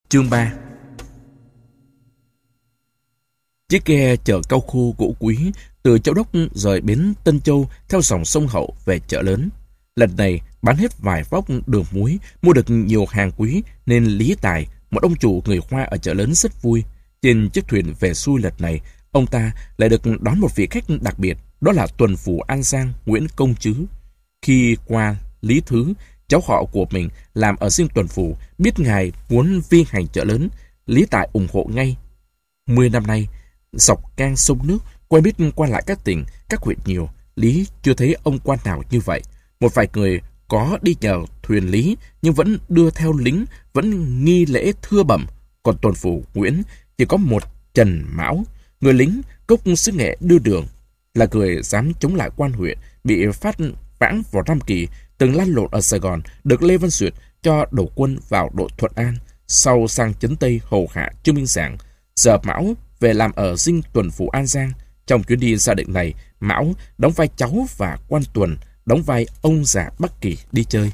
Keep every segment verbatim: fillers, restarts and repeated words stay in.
Chương ba. Chiếc ghe chở cau khô gỗ quý từ Châu Đốc rời bến Tân Châu theo dòng sông Hậu về chợ lớn. Lần này bán hết vài vóc đường muối, mua được nhiều hàng quý nên Lý Tài, một ông chủ người Hoa ở chợ lớn rất vui. Trên chiếc thuyền về xuôi lần này, ông ta lại được đón một vị khách đặc biệt, đó là tuần phủ An Giang Nguyễn Công Trứ. Khi qua Lý Thứ, cháu họ của mình làm ở riêng tuần phủ, biết ngài muốn vi hành chợ lớn, Lý Tài ủng hộ ngay. Mười năm nay, dọc gang sông nước, quen biết qua lại các tỉnh, các huyện nhiều, Lý chưa thấy ông quan nào như vậy. Một vài người có đi nhờ thuyền Lý nhưng vẫn đưa theo lính, vẫn nghi lễ thưa bẩm. Còn tuần phủ Nguyễn chỉ có một Trần Mão, người lính cốc sứ nghệ đưa đường, là người dám chống lại quan huyện, bị phát vãng vào Nam Kỳ, từng lăn lộn ở Sài Gòn, được Lê Văn Duyệt cho đầu quân vào đội Thuận An, sau sang Trấn Tây hầu hạ Trương Minh Giảng. Giờ Mão về làm ở dinh tuần phủ An Giang. Trong chuyến đi gia định này, Mão đóng vai cháu và quan tuần đóng vai ông già Bắc Kỳ đi chơi.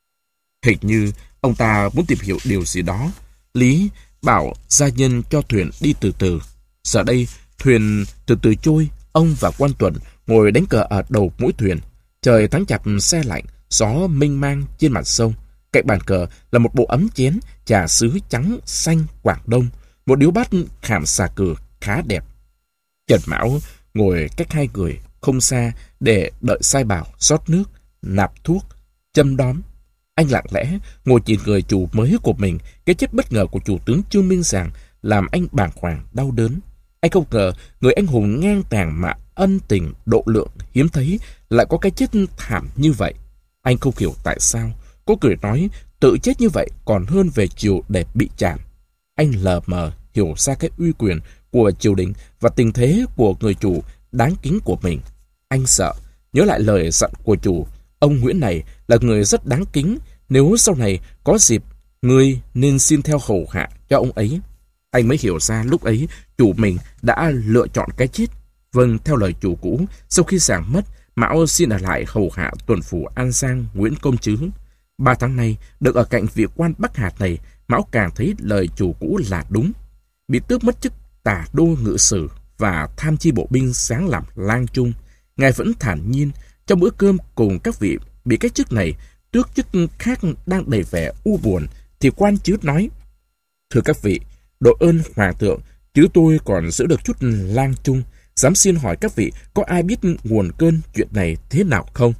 Hình như ông ta muốn tìm hiểu điều gì đó. Lý bảo gia nhân cho thuyền đi từ từ. Giờ đây thuyền từ từ trôi, ông và quan tuần ngồi đánh cờ ở đầu mũi thuyền. Trời tháng chạp se lạnh, gió mênh mang trên mặt sông. Cạnh bàn cờ là một bộ ấm chén trà sứ trắng xanh Quảng Đông, một điếu bát khảm xà cừ khá đẹp. Trần Mão ngồi cách hai người không xa để đợi sai bảo rót nước, nạp thuốc, châm đóm. Anh lặng lẽ ngồi nhìn người chủ mới của mình. Cái chết bất ngờ của chủ tướng Trương Minh Giảng làm anh bàng hoàng đau đớn. Anh không ngờ người anh hùng ngang tàng mà ân tình độ lượng hiếm thấy lại có cái chết thảm như vậy. Anh không hiểu tại sao. Có người nói tự chết như vậy còn hơn về triều để bị chạm. Anh lờ mờ hiểu ra cái uy quyền của triều đình và tình thế của người chủ đáng kính của mình. Anh sợ, nhớ lại lời dặn của chủ, ông Nguyễn này là người rất đáng kính, nếu sau này có dịp, ngươi nên xin theo hầu hạ cho ông ấy. Anh mới hiểu ra lúc ấy chủ mình đã lựa chọn cái chết. Vâng, theo lời chủ cũ, sau khi Giảng mất, Mão xin ở lại hầu hạ tuần phủ An Giang Nguyễn Công Trứ. Ba tháng nay, được ở cạnh vị quan Bắc Hạt này, Mão càng thấy lời chủ cũ là đúng. Bị tước mất chức tả đô ngự sử và tham chi bộ binh sáng làm lang trung, ngài vẫn thản nhiên. Trong bữa cơm cùng các vị bị cái chức này tước chức khác đang đầy vẻ u buồn, thì quan Trứ nói: thưa các vị, đội ơn hoàng thượng, chứ tôi còn giữ được chút lang trung, dám xin hỏi các vị có ai biết nguồn cơn chuyện này thế nào không?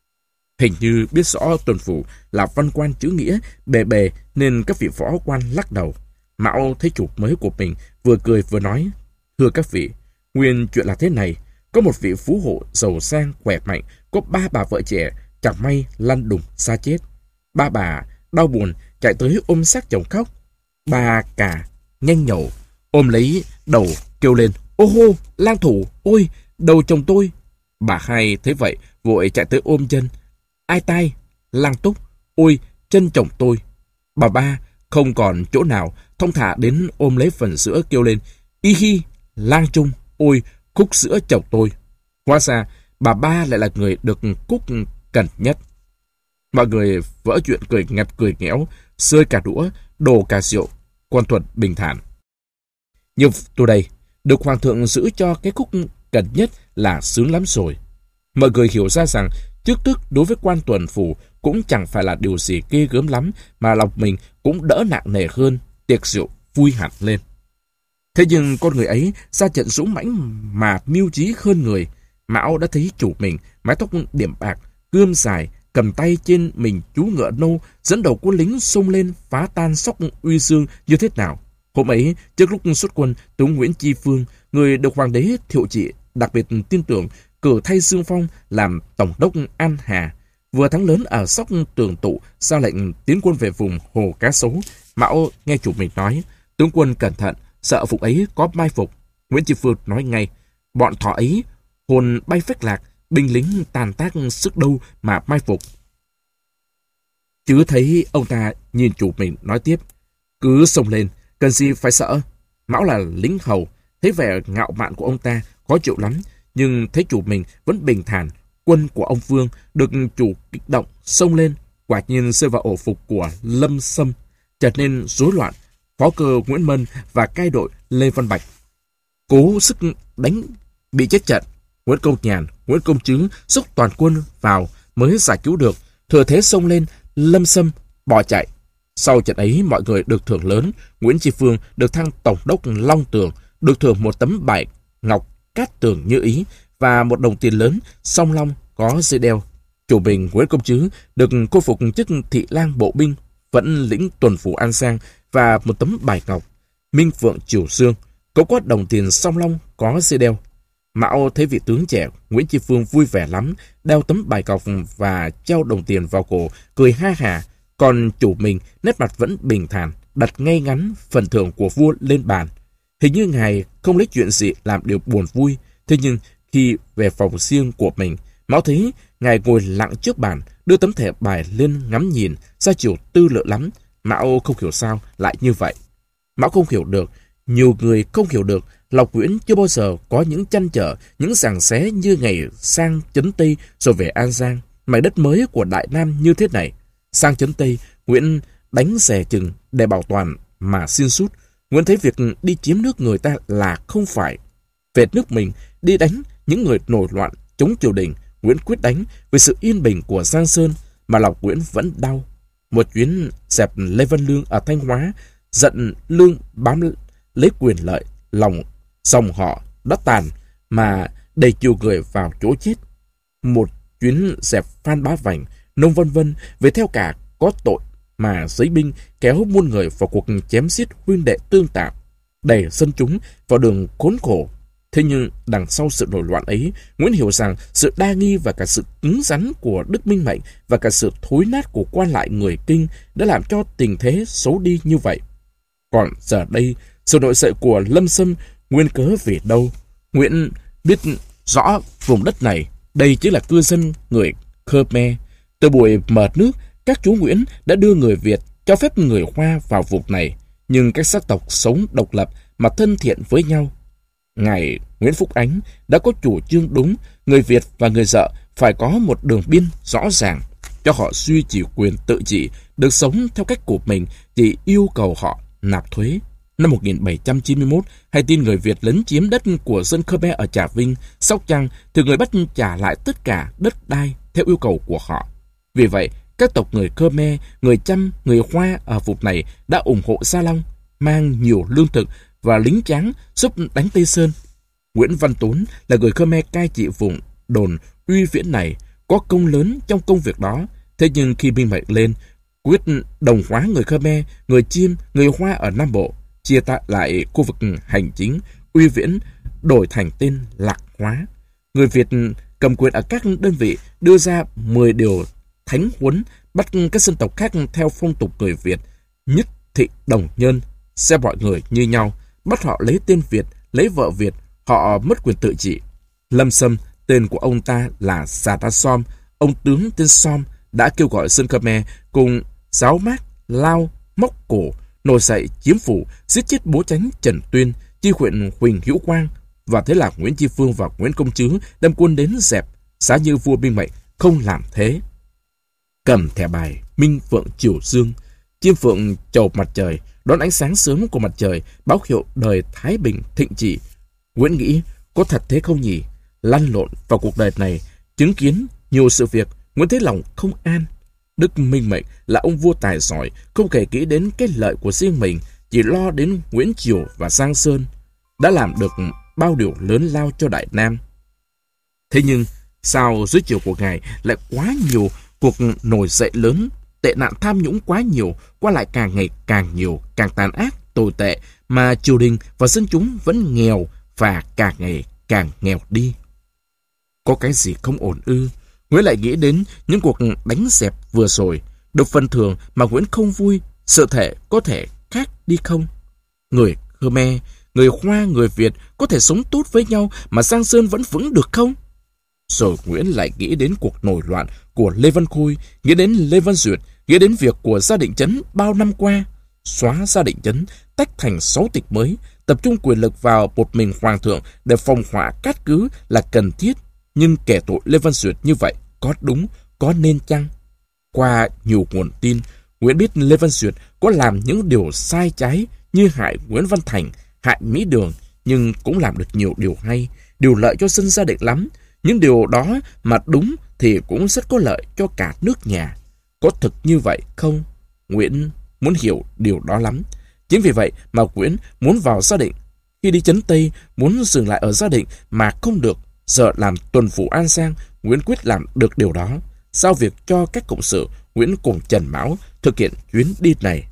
Hình như biết rõ tuần phủ là văn quan chữ nghĩa bề bề nên các vị võ quan lắc đầu. Mão thấy chủ mới của mình vừa cười vừa nói: thưa các vị, nguyên chuyện là thế này. Có một vị phú hộ giàu sang khỏe mạnh, có ba bà vợ trẻ, chẳng may lăn đùng xa chết. Ba bà đau buồn chạy tới ôm xác chồng khóc. Bà cả nhanh nhẩu ôm lấy đầu kêu lên: ô hô, lang thủ, ôi đầu chồng tôi. Bà hai thấy vậy vội chạy tới ôm chân: ai tai, lang túc, ôi chân chồng tôi. Bà ba không còn chỗ nào, thong thả đến ôm lấy phần sữa kêu lên: y hi, lang trung, ôi khúc sữa chồng tôi. Hóa ra bà ba lại là người được cúc cần nhất. Mọi người vỡ chuyện cười ngặt cười nghẽo, xơi cả đũa, đổ cả rượu. Quan Thuận bình thản: nhưng tôi đây, được hoàng thượng giữ cho cái khúc cần nhất là sướng lắm rồi. Mọi người hiểu ra rằng trước tức đối với quan tuần phủ cũng chẳng phải là điều gì ghê gớm lắm, mà lòng mình cũng đỡ nặng nề hơn. Tiệc rượu vui hẳn lên. Thế nhưng con người ấy ra trận dũng mãnh mà mưu trí hơn người. Mão đã thấy chủ mình mái tóc điểm bạc, gươm dài, cầm tay trên mình chú ngựa nâu, dẫn đầu quân lính xông lên phá tan sóc uy dương như thế nào. Hôm ấy, trước lúc xuất quân, tướng Nguyễn Chi Phương, người được hoàng đế Thiệu Trị đặc biệt tin tưởng, cử thay Dương Phong làm tổng đốc An Hà. Vừa thắng lớn ở Sóc Tường Tụ, ra lệnh tiến quân về vùng Hồ Cá Sấu. Mão nghe chủ mình nói: tướng quân cẩn thận, sợ vùng ấy có mai phục. Nguyễn Chi Phương nói ngay: bọn thỏ ấy hồn bay phách lạc, binh lính tàn tác sức đâu mà mai phục. Chứ thấy ông ta nhìn chủ mình nói tiếp: cứ xông lên, cần gì phải sợ. Mão là lính hầu, thấy vẻ ngạo mạn của ông ta khó chịu lắm, nhưng thấy chủ mình vẫn bình thản. Quân của ông Vương được chủ kích động xông lên, quả nhiên rơi vào ổ phục của Lâm Sâm, trở nên rối loạn. phó cơ Nguyễn Mân và cai đội Lê Văn Bạch cố sức đánh bị chết trận. Nguyễn Công Nhàn, Nguyễn Công Trứ xúc toàn quân vào mới giải cứu được, thừa thế xông lên lâm xâm bỏ chạy. Sau trận ấy mọi người được thưởng lớn. Nguyễn Tri Phương được thăng tổng đốc Long Tường, được thưởng một tấm bài ngọc cát tường như ý và một đồng tiền lớn song long có dây đeo. Chủ bình Nguyễn Công Trứ được khôi phục chức thị lang bộ binh, vẫn lĩnh tuần phủ An Giang và một tấm bài ngọc. Minh Vượng Triều Dương cũng có đồng tiền song long có dây đeo. Mão thấy vị tướng trẻ Nguyễn Tri Phương vui vẻ lắm, đeo tấm bài ngọc và treo đồng tiền vào cổ, cười ha hả. Còn chủ mình nét mặt vẫn bình thản, đặt ngay ngắn phần thưởng của vua lên bàn. Hình như ngài không lấy chuyện gì làm điều buồn vui. Thế nhưng khi về phòng riêng của mình, Mão thấy ngài ngồi lặng trước bàn, đưa tấm thẻ bài lên ngắm nhìn, ra chiều tư lự lắm. Mão không hiểu sao lại như vậy. Mão không hiểu được, nhiều người không hiểu được, Lộc Nguyễn chưa bao giờ có những trăn trở, những giằng xé như ngày sang Trấn Tây rồi về An Giang, mảnh đất mới của Đại Nam như thế này. Sang Trấn Tây, Nguyễn đánh dè chừng để bảo toàn mà xin sút. Nguyễn thấy việc đi chiếm nước người ta là không phải. Về nước mình, đi đánh những người nổi loạn chống triều đình, Nguyễn quyết đánh vì sự yên bình của Giang Sơn, mà lòng Nguyễn vẫn đau. Một chuyến dẹp Lê Văn Lương ở Thanh Hóa, giận Lương bám lấy quyền lợi, lòng dòng họ đã tàn mà đầy chiều người vào chỗ chết. Một chuyến dẹp Phan Bá Vành, Nông Vân Vân về theo cả có tội mà giấy binh kéo muôn người vào cuộc chém giết huynh đệ tương tạp, đẩy dân chúng vào đường khốn khổ. Thế nhưng đằng sau sự nổi loạn ấy, Nguyễn hiểu rằng sự đa nghi và cả sự cứng rắn của Đức Minh Mệnh và cả sự thối nát của quan lại người Kinh đã làm cho tình thế xấu đi như vậy. Còn giờ đây, sự nổi dậy của Lâm Xâm nguyên cớ vì đâu? Nguyễn biết rõ vùng đất này, đây chính là cư dân người Khmer. Từ buổi mở nước, các chúa Nguyễn đã đưa người Việt, cho phép người Hoa vào vùng này, nhưng các sắc tộc sống độc lập mà thân thiện với nhau. Ngài Nguyễn Phúc Ánh đã có chủ trương đúng, người Việt và người Dợ phải có một đường biên rõ ràng, cho họ duy trì quyền tự trị, được sống theo cách của mình, chỉ yêu cầu họ nạp thuế. Năm một nghìn bảy trăm chín mươi mốt, hay tin người Việt lấn chiếm đất của dân Khmer ở Trà Vinh, Sóc Trăng, thì người Bắc trả lại tất cả đất đai theo yêu cầu của họ. Vì vậy, các tộc người Khmer, người Chăm, người Hoa ở vùng này đã ủng hộ Gia Long, mang nhiều lương thực và lính tráng giúp đánh Tây Sơn. Nguyễn Văn Tốn là người Khmer cai trị vùng đồn Uy Viễn này, có công lớn trong công việc đó. Thế nhưng khi Minh Mệnh lên, quyết đồng hóa người Khmer, người Chiêm, người Hoa ở Nam Bộ, chia tạ lại khu vực hành chính Uy Viễn, đổi thành tên Lạc Hóa. Người Việt cầm quyền ở các đơn vị đưa ra mười điều thánh huấn, bắt các dân tộc khác theo phong tục người Việt, nhất thị đồng nhân, xem mọi người như nhau, bắt họ lấy tên Việt, lấy vợ Việt, họ mất quyền tự trị. Lâm Xâm, tên của ông ta là Già Ta Som, ông tướng tên Som đã kêu gọi dân Khmer cùng giáo mát, lao, móc cổ, nổi dậy chiếm phủ, giết chết bố chánh Trần Tuyên, chi huyện Huỳnh Hữu Quang, và thế là Nguyễn Tri Phương và Nguyễn Công Trứ đem quân đến dẹp, giá như vua Minh Mệnh không làm thế. Cầm thẻ bài Minh Vượng Triều Dương, chim phượng chầu mặt trời, đón ánh sáng sớm của mặt trời, báo hiệu đời thái bình thịnh trị. Nguyễn nghĩ có thật thế không nhỉ? Lăn lộn vào cuộc đời này, chứng kiến nhiều sự việc, Nguyễn thấy lòng không an. Đức Minh Mệnh là ông vua tài giỏi, không kể kỹ đến cái lợi của riêng mình, chỉ lo đến Nguyễn Triều và Giang Sơn, đã làm được bao điều lớn lao cho Đại Nam. Thế nhưng sao dưới triều của ngài lại quá nhiều cuộc nổi dậy lớn, tệ nạn tham nhũng quá nhiều, qua lại càng ngày càng nhiều, càng tàn ác, tồi tệ, mà triều đình và dân chúng vẫn nghèo và càng ngày càng nghèo đi? Có cái gì không ổn ư? Nguyễn lại nghĩ đến những cuộc đánh dẹp vừa rồi, được phần thưởng mà Nguyễn không vui, sự thể có thể khác đi không? Người Khmer, người Hoa, người Việt có thể sống tốt với nhau mà Giang Sơn vẫn vững được không? Rồi Nguyễn lại nghĩ đến cuộc nổi loạn của Lê Văn Khôi, nghĩ đến Lê Văn Duyệt, nghĩ đến việc của Gia Định Trấn bao năm qua. Xóa Gia Định Trấn, tách thành sáu tịch mới, tập trung quyền lực vào một mình hoàng thượng để phòng họa cát cứ là cần thiết. Nhưng kẻ tội Lê Văn Duyệt như vậy có đúng, có nên chăng? Qua nhiều nguồn tin, Nguyễn biết Lê Văn Duyệt có làm những điều sai trái, như hại Nguyễn Văn Thành, hại Mỹ Đường, nhưng cũng làm được nhiều điều hay, điều lợi cho dân gia định lắm. Những điều đó mà đúng thì cũng rất có lợi cho cả nước nhà. Có thực như vậy không? Nguyễn muốn hiểu điều đó lắm. Chính vì vậy mà Nguyễn muốn vào Gia Định. Khi đi Trấn Tây, muốn dừng lại ở Gia Định mà không được. Giờ làm tuần phủ An Giang, Nguyễn quyết làm được điều đó. Giao việc cho các cộng sự, Nguyễn cùng Trần Mão thực hiện chuyến đi này.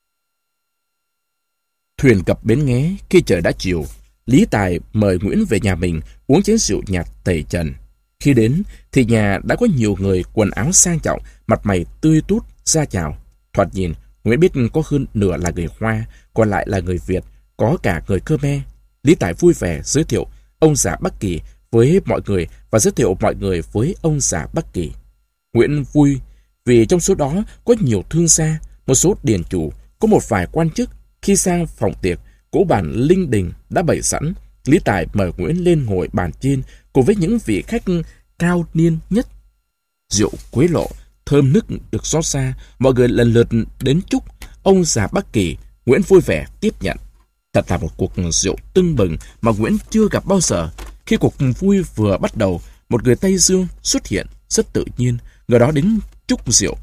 Thuyền cập bến Nghé khi trời đã chiều. Lý Tài mời Nguyễn về nhà mình uống chén rượu nhạt tẩy trần. Khi đến thì nhà đã có nhiều người quần áo sang trọng, mặt mày tươi tút ra chào. Thoạt nhìn, Nguyễn biết có hơn nửa là người Hoa, còn lại là người Việt, có cả người Khmer. Lý Tài vui vẻ giới thiệu ông già Bắc Kỳ với mọi người và giới thiệu mọi người với ông già Bắc Kỳ. Nguyễn vui vì trong số đó có nhiều thương gia, một số điền chủ, có một vài quan chức. Khi sang phòng tiệc, cỗ bàn linh đình đã bày sẵn. Lý Tài mời Nguyễn lên ngồi bàn trên cùng với những vị khách cao niên nhất. Rượu quế lộ thơm nức được rót ra, mọi người lần lượt đến chúc ông già Bắc Kỳ. Nguyễn vui vẻ tiếp nhận. Thật là một cuộc rượu tưng bừng mà Nguyễn chưa gặp bao giờ. Khi cuộc vui vừa bắt đầu, một người Tây Dương xuất hiện rất tự nhiên, người đó đến chúc rượu.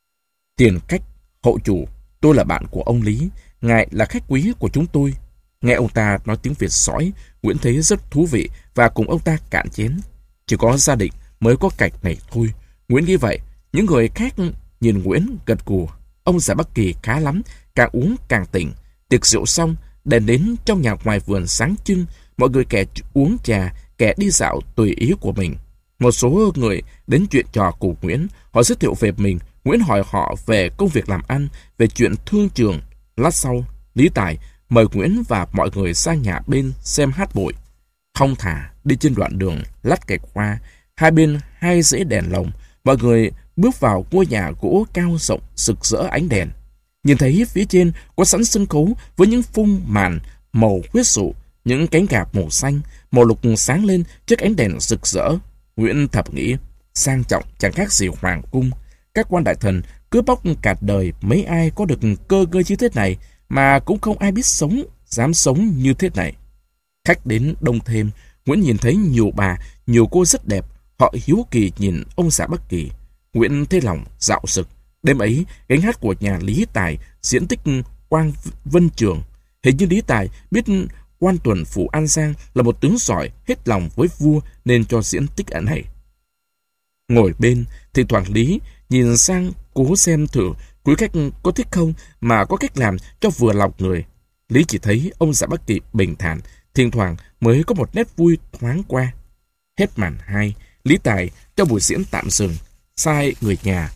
Tiền khách, hậu chủ, tôi là bạn của ông Lý, ngài là khách quý của chúng tôi. Nghe ông ta nói tiếng Việt sõi, Nguyễn thấy rất thú vị và cùng ông ta cạn chén. Chỉ có Gia Định mới có cảnh này thôi. Nguyễn nghĩ vậy, những người khác nhìn Nguyễn gật gù. Ông già Bắc Kỳ khá lắm, càng uống càng tỉnh. Tiệc rượu xong, đèn đến trong nhà ngoài vườn sáng trưng, mọi người kẻ uống trà, kẻ đi dạo tùy ý của mình. Một số người đến chuyện trò cùng Nguyễn, họ giới thiệu về mình. Nguyễn hỏi họ về công việc làm ăn, về chuyện thương trường. Lát sau, Lý Tài mời Nguyễn và mọi người sang nhà bên xem hát bội. Thong thả đi trên đoạn đường lát gạch hoa, hai bên hai dãy đèn lồng, mọi người bước vào ngôi nhà gỗ cao rộng rực rỡ ánh đèn. Nhìn thấy phía trên có sẵn sân khấu với những phông màn màu huyết sụ, những cánh gạp màu xanh, màu lục sáng lên trước ánh đèn rực rỡ. Nguyễn thầm nghĩ, sang trọng chẳng khác gì hoàng cung. Các quan đại thần cứ bóc cả đời, mấy ai có được cơ ngơi như thế này, mà cũng không ai biết sống, dám sống như thế này. Khách đến đông thêm, Nguyễn nhìn thấy nhiều bà, nhiều cô rất đẹp. Họ hiếu kỳ nhìn ông già Bắc Kỳ. Nguyễn thấy lòng dạo dực. Đêm ấy, gánh hát của nhà Lý Tài diễn tích Quang Vân Trường. Hình như Lý Tài biết quan tuần phủ An Giang là một tướng giỏi, hết lòng với vua nên cho diễn tích ảnh này. Ngồi bên, thỉnh thoảng Lý nhìn sang cố xem thử quý khách có thích không, mà có cách làm cho vừa lòng người. Lý chỉ thấy ông già Bắc Kỳ bình thản, thỉnh thoảng mới có một nét vui thoáng qua. Hết màn hai, Lý Tài cho buổi diễn tạm dừng, sai người nhà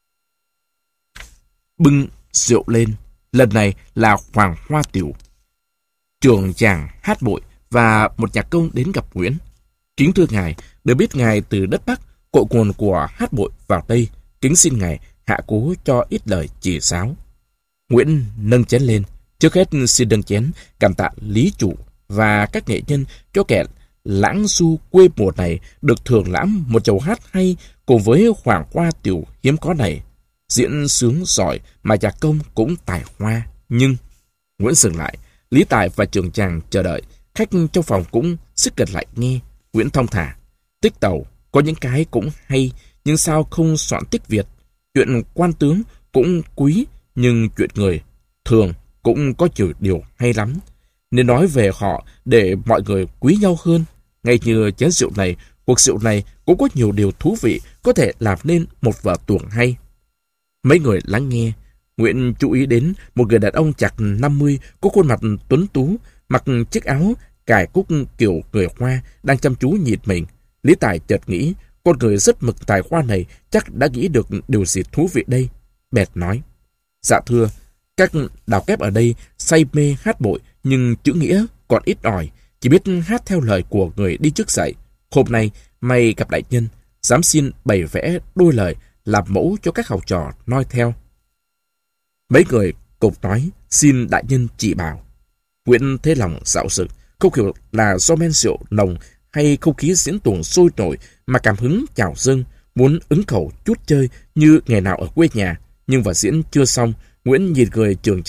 bưng rượu lên. Lần này là Hoàng Hoa Tiểu, trường chàng hát bội và một nhạc công đến gặp Nguyễn. Kính thưa ngài, được biết ngài từ đất Bắc, cội nguồn của hát bội vào đây, kính xin ngài hạ cố cho ít lời chỉ giáo. Nguyễn nâng chén lên. Trước hết xin nâng chén cảm tạ Lý chủ và các nghệ nhân cho kẻ lãng du quê mùa này được thưởng lãm một chầu hát hay cùng với Hoàng Hoa Tiểu hiếm có này. Diễn sướng giỏi mà nhạc công cũng tài hoa. Nhưng Nguyễn dừng lại. Lý Tài và trường chàng chờ đợi. Khách trong phòng cũng xích gần lại nghe. Nguyễn thong thả. Tích tàu có những cái cũng hay, nhưng sao không soạn tích Việt? Chuyện quan tướng cũng quý, nhưng chuyện người thường cũng có nhiều điều hay lắm. Nên nói về họ để mọi người quý nhau hơn. Ngay như chén rượu này, cuộc rượu này cũng có nhiều điều thú vị, có thể làm nên một vở tuồng hay. Mấy người lắng nghe. Nguyễn chú ý đến một người đàn ông chạc năm mươi, có khuôn mặt tuấn tú, mặc chiếc áo cài cúc kiểu người Hoa, đang chăm chú nhìn mình. Lý Tài chợt nghĩ, con người rất mực tài hoa này chắc đã nghĩ được điều gì thú vị đây. Bèn nói, dạ thưa, các đào kép ở đây say mê hát bội, nhưng chữ nghĩa còn ít ỏi, chỉ biết hát theo lời của người đi trước dạy. Hôm nay mày gặp đại nhân, dám xin bày vẽ đôi lời làm mẫu cho các học trò noi theo. Mấy người cùng nói, xin đại nhân chỉ bảo. Nguyễn thấy lòng dạo dực, không hiểu là do men rượu nồng hay không khí diễn tuồng sôi nổi mà cảm hứng trào dâng, muốn ứng khẩu chút chơi như ngày nào ở quê nhà. Nhưng vào diễn chưa xong, Nguyễn nhìn người trường chàng,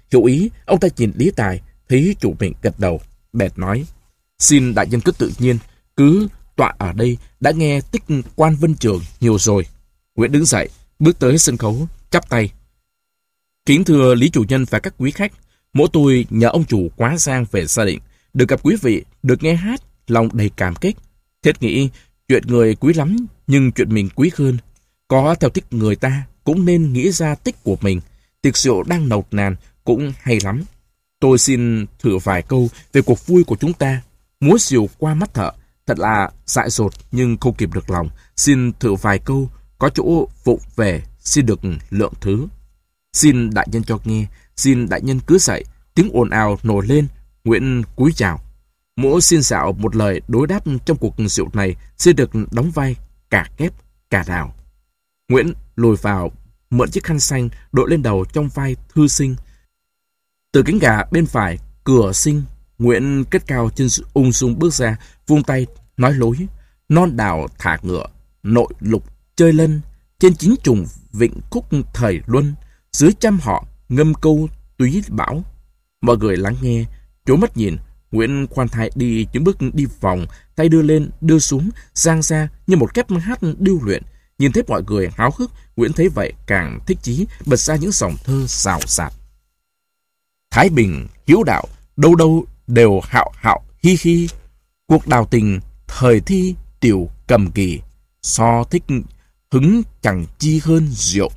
Hiểu ý, ông ta nhìn Lý Tài, thấy chủ mình gật đầu, bèn nói: Xin đại nhân cứ tự nhiên, cứ tọa ở đây, đã nghe tích quan Vân Trường nhiều rồi. Nguyễn đứng dậy, bước tới sân khấu, chắp tay: Kính thưa Lý chủ nhân và các quý khách, mỗi tôi nhờ ông chủ quá giang về gia đình, được gặp quý vị, được nghe hát, lòng đầy cảm kích. Thiết nghĩ chuyện người quý lắm, nhưng chuyện mình quý hơn. Có theo thích người ta, cũng nên nghĩ ra tích của mình. Tiệc rượu đang nồng nàn cũng hay lắm. Tôi xin thử vài câu về cuộc vui của chúng ta. Múa rượu qua mắt thợ, thật là dại dột nhưng không kìm được lòng. Xin thử vài câu, có chỗ vụng về, xin được lượng thứ. Xin đại nhân cho nghe, xin đại nhân cứ dậy. Tiếng ồn ào nổi lên, Nguyễn cúi chào. Mỗi xin dạo một lời đối đáp trong cuộc rượu này xin được đóng vai cả kép, cả đào. Nguyễn lùi vào, mượn chiếc khăn xanh đội lên đầu trong vai thư sinh. Từ cánh gà bên phải, cửa sinh, Nguyễn kết cao chân ung dung bước ra, vung tay, nói lối. Non đào thả ngựa, nội lục chơi lân, trên chín trùng vịnh khúc thời luân, dưới trăm họ ngâm câu túy bão. Mọi người lắng nghe, trố mắt nhìn. Nguyễn khoan thai đi những bước đi vòng, tay đưa lên, đưa xuống, giang ra như một kép hát điêu luyện. Nhìn thấy mọi người háo hức, Nguyễn thấy vậy càng thích chí, bật ra những dòng thơ xào xạc. Thái bình, hiếu đạo, đâu đâu đều hạo hạo hi hi. Cuộc đào tình, thời thi, tiểu cầm kỳ, so thích hứng chẳng chi hơn rượu.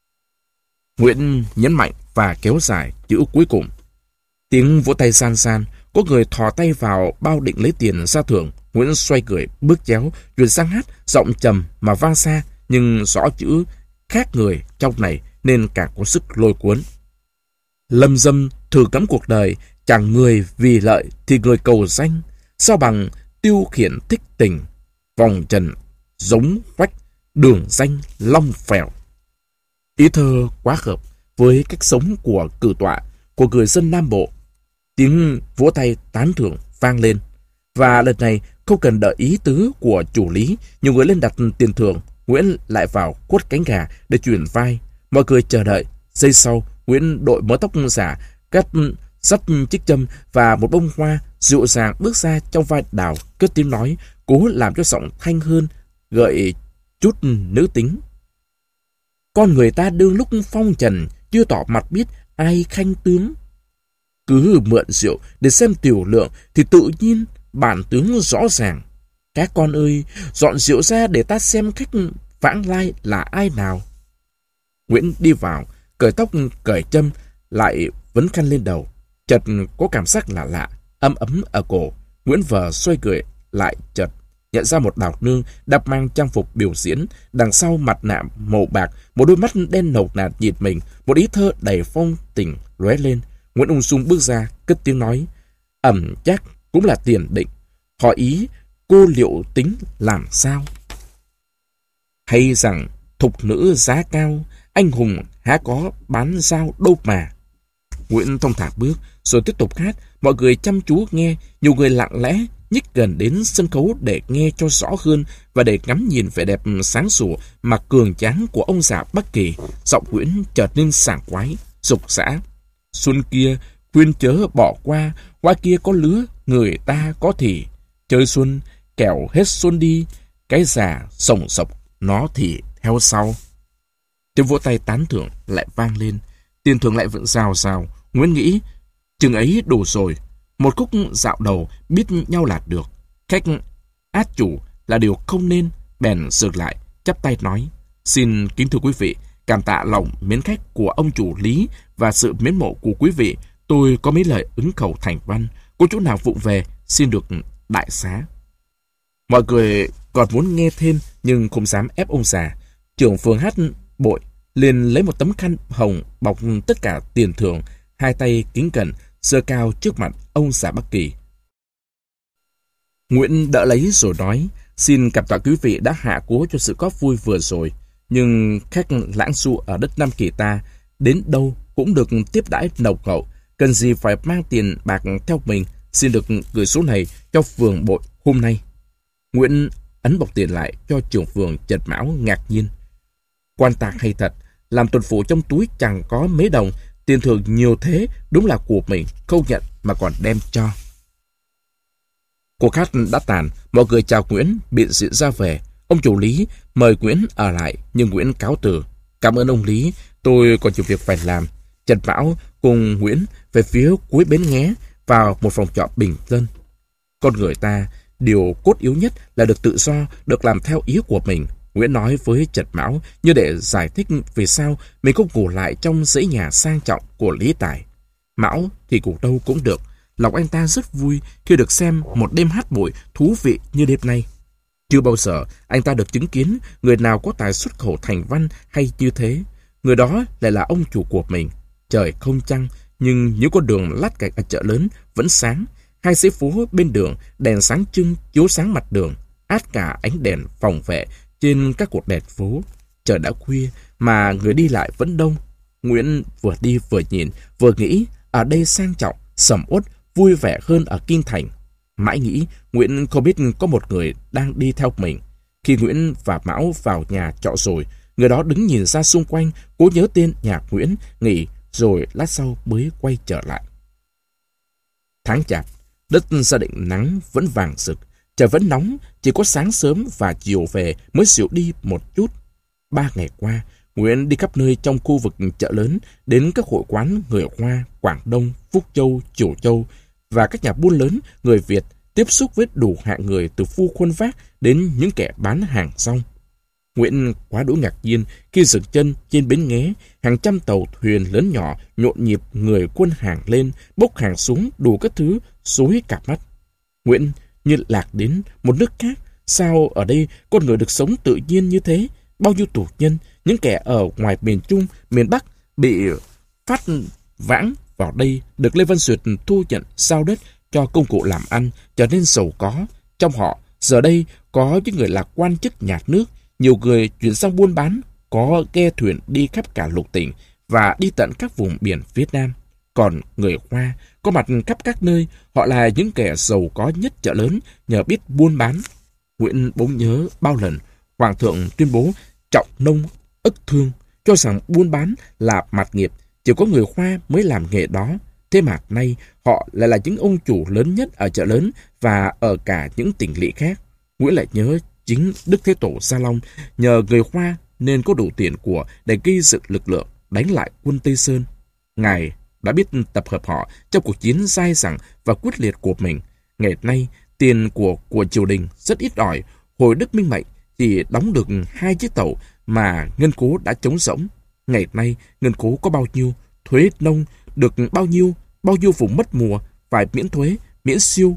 Nguyễn nhấn mạnh và kéo dài chữ cuối cùng. Tiếng vỗ tay san san, có người thò tay vào bao định lấy tiền ra thưởng. Nguyễn xoay cười, bước chéo, chuyển sang hát, giọng trầm mà vang xa, nhưng rõ chữ khác người trong này nên càng có sức lôi cuốn. Lâm dâm thử cắm cuộc đời, chẳng người vì lợi thì người cầu danh, sao bằng tiêu khiển thích tình, vòng trần giống quách, đường danh long phèo. Ý thơ quá hợp với cách sống của cử tọa, của người dân Nam Bộ. Tiếng vỗ tay tán thưởng vang lên. Và lần này không cần đợi ý tứ của chủ lý, nhiều người lên đặt tiền thưởng. Nguyễn lại vào quất cánh gà để chuyển vai. Mọi người chờ đợi. Giây sau, Nguyễn đội mớ tóc giả, cắt dắt chiếc châm và một bông hoa, dịu dàng bước ra trong vai đào, cất tiếng nói, cố làm cho giọng thanh hơn, gợi chút nữ tính. Con người ta đương lúc phong trần, chưa tỏ mặt biết ai khanh tướng. Cứ mượn rượu để xem tiểu lượng thì tự nhiên bản tướng rõ ràng. Các con ơi, dọn rượu ra để ta xem khách vãng lai là ai nào. Nguyễn đi vào, cởi tóc, cởi châm, lại vấn khăn lên đầu. Chợt có cảm giác lạ lạ, ấm ấm ở cổ. Nguyễn vờ xoay người lại chợt nhận ra một đào nương đang mang trang phục biểu diễn, đằng sau mặt nạ màu bạc, một đôi mắt đen nồng nàn nhìn mình, một ý thơ đầy phong tình lóe lên. Nguyễn ung dung bước ra, cất tiếng nói, ẩm chắc cũng là tiền định, hỏi ý cô liệu tính làm sao? Hay rằng thục nữ giá cao, anh hùng há có bán dao đâu mà. Nguyễn thong thả bước, rồi tiếp tục hát. Mọi người chăm chú nghe, nhiều người lặng lẽ nhích gần đến sân khấu để nghe cho rõ hơn và để ngắm nhìn vẻ đẹp sáng sủa mà cường tráng của ông già Bắc Kỳ. Giọng Nguyễn chợt nên sảng khoái, rục rã. Xuân kia khuyên chớ bỏ qua, qua kia có lứa người ta có thì chơi xuân, kẻo hết xuân đi, cái già sồng sộc nó thì theo sau. Tiếng vỗ tay tán thưởng lại vang lên, tiền thưởng lại vẫn rào rào. Nguyễn nghĩ chừng ấy đủ rồi, một khúc dạo đầu biết nhau là được, khách át chủ là điều không nên. Bèn dừng lại, chắp tay nói, xin kính thưa quý vị, cảm tạ lòng mến khách của ông chủ Lý và sự mến mộ của quý vị, tôi có mấy lời ứng khẩu thành văn, có chỗ nào vụng về xin được đại xá. Mọi người còn muốn nghe thêm nhưng không dám ép ông già. Trưởng phường hát bội liền lấy một tấm khăn hồng bọc tất cả tiền thưởng, hai tay kính cẩn giơ cao trước mặt ông già Bắc Kỳ. Nguyễn đỡ lấy rồi nói, xin cảm tạ quý vị đã hạ cố cho sự góp vui vừa rồi, nhưng khách lãng du ở đất Nam Kỳ ta đến đâu cũng được tiếp đãi nồng hậu, cần gì phải mang tiền bạc theo mình, xin được gửi số này cho phường bội hôm nay. Nguyễn ấn bọc tiền lại cho trưởng phường Trần Mão ngạc nhiên. Quan tạc hay thật, làm tuần phụ trong túi chẳng có mấy đồng tiền thưởng nhiều thế, đúng là của mình, không nhận mà còn đem cho. Cuộc hát đã tàn, mọi người chào Nguyễn, biện diện ra về. Ông chủ Lý mời Nguyễn ở lại, nhưng Nguyễn cáo từ. Cảm ơn ông Lý, tôi còn nhiều việc phải làm. Trần Mão cùng Nguyễn về phía cuối bến Nghé vào một phòng trọ bình dân. Con người ta, điều cốt yếu nhất là được tự do, được làm theo ý của mình. Nguyễn nói với Trần Mão như để giải thích vì sao mình không ngủ lại trong dãy nhà sang trọng của Lý Tài. Mão thì ngủ đâu cũng được. Lòng anh ta rất vui khi được xem một đêm hát bội thú vị như đêm nay. Chưa bao giờ anh ta được chứng kiến người nào có tài xuất khẩu thành văn hay như thế. Người đó lại là ông chủ của mình. Trời không trăng, nhưng những con đường lát gạch ở chợ lớn vẫn sáng. Hai dãy phố bên đường, đèn sáng trưng chiếu sáng mặt đường, át cả ánh đèn phòng vệ trên các cột đèn phố. Trời đã khuya mà người đi lại vẫn đông. Nguyễn vừa đi vừa nhìn, vừa nghĩ ở đây sang trọng, sầm uất, vui vẻ hơn ở kinh thành. Mãi nghĩ, Nguyễn không biết có một người đang đi theo mình. Khi Nguyễn và Mão vào nhà trọ rồi, người đó đứng nhìn ra xung quanh, cố nhớ tên nhà Nguyễn, nghỉ, rồi lát sau mới quay trở lại. Tháng Chạp, đất Gia Định nắng vẫn vàng rực, trời vẫn nóng, chỉ có sáng sớm và chiều về mới dịu đi một chút. Ba ngày qua, Nguyễn đi khắp nơi trong khu vực chợ lớn, đến các hội quán người Hoa, Quảng Đông, Phúc Châu, Triều Châu và các nhà buôn lớn người Việt, tiếp xúc với đủ hạng người từ phu khuân vác đến những kẻ bán hàng rong. Nguyễn quá đỗi ngạc nhiên khi dừng chân trên bến Nghé, hàng trăm tàu thuyền lớn nhỏ nhộn nhịp người quân hàng lên, bốc hàng xuống đủ các thứ xối cả mắt. Nguyễn như lạc đến một nước khác. Sao ở đây con người được sống tự nhiên như thế? Bao nhiêu tù nhân, những kẻ ở ngoài miền Trung, miền Bắc bị phát vãng vào đây được Lê Văn Duyệt thu nhận giao đất cho công cụ làm ăn, trở nên giàu có. Trong họ, giờ đây có những người là quan chức nhà nước, nhiều người chuyển sang buôn bán, có ghe thuyền đi khắp cả lục tỉnh và đi tận các vùng biển phía Nam. Còn người Hoa có mặt khắp các nơi, họ là những kẻ giàu có nhất chợ lớn nhờ biết buôn bán. Nguyễn bỗng nhớ bao lần Hoàng thượng tuyên bố trọng nông ức thương, cho rằng buôn bán là mặt nghiệp, chỉ có người Hoa mới làm nghề đó. Thế mà nay họ lại là những ông chủ lớn nhất ở chợ lớn và ở cả những tỉnh lỵ khác. Nguyễn lại nhớ chính Đức Thế Tổ Gia Long nhờ người Hoa nên có đủ tiền của để gây dựng lực lượng đánh lại quân Tây Sơn. Ngài đã biết tập hợp họ trong cuộc chiến dai dẳng và quyết liệt của mình. Ngày nay, tiền của của triều đình rất ít ỏi. Hồi Đức Minh Mệnh chỉ đóng được hai chiếc tàu mà ngân cố đã trống rỗng. Ngày nay, ngân cố có bao nhiêu, thuế nông được bao nhiêu, bao nhiêu vùng mất mùa phải miễn thuế, miễn siêu.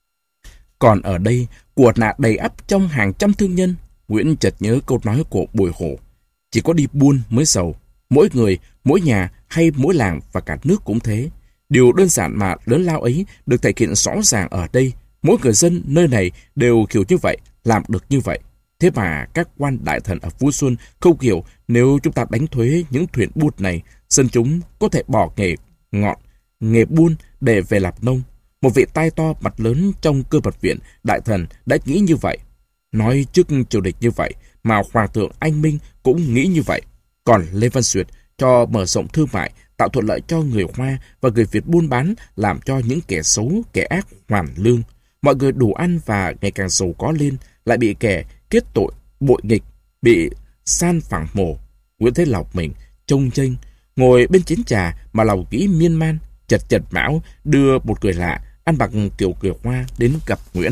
Còn ở đây, của nạ đầy ắp trong hàng trăm thương nhân. Nguyễn chợt nhớ câu nói của Bùi Hổ: chỉ có đi buôn mới giàu. Mỗi người, mỗi nhà hay mỗi làng và cả nước cũng thế. Điều đơn giản mà lớn lao ấy được thể hiện rõ ràng ở đây. Mỗi người dân nơi này đều hiểu như vậy, làm được như vậy. Thế mà các quan đại thần ở Phú Xuân không hiểu nếu chúng ta đánh thuế những thuyền buôn này, dân chúng có thể bỏ nghề ngọn, nghề buôn để về làm nông. Một vị tai to mặt lớn trong cơ mật viện đại thần đã nghĩ như vậy. Nói trước triều đình như vậy mà Hoàng thượng Anh Minh cũng nghĩ như vậy. Còn Lê Văn Duyệt cho mở rộng thương mại, tạo thuận lợi cho người Hoa và người Việt buôn bán, làm cho những kẻ xấu, kẻ ác hoàn lương. Mọi người đủ ăn và ngày càng giàu có lên, lại bị kẻ kết tội, bội nghịch, bị san phẳng mổ. Nguyễn thấy lòng mình trông chênh, ngồi bên chén trà mà lòng nghĩ miên man. Chật chật Mão đưa một người lạ ăn mặc kiểu người Hoa đến gặp Nguyễn.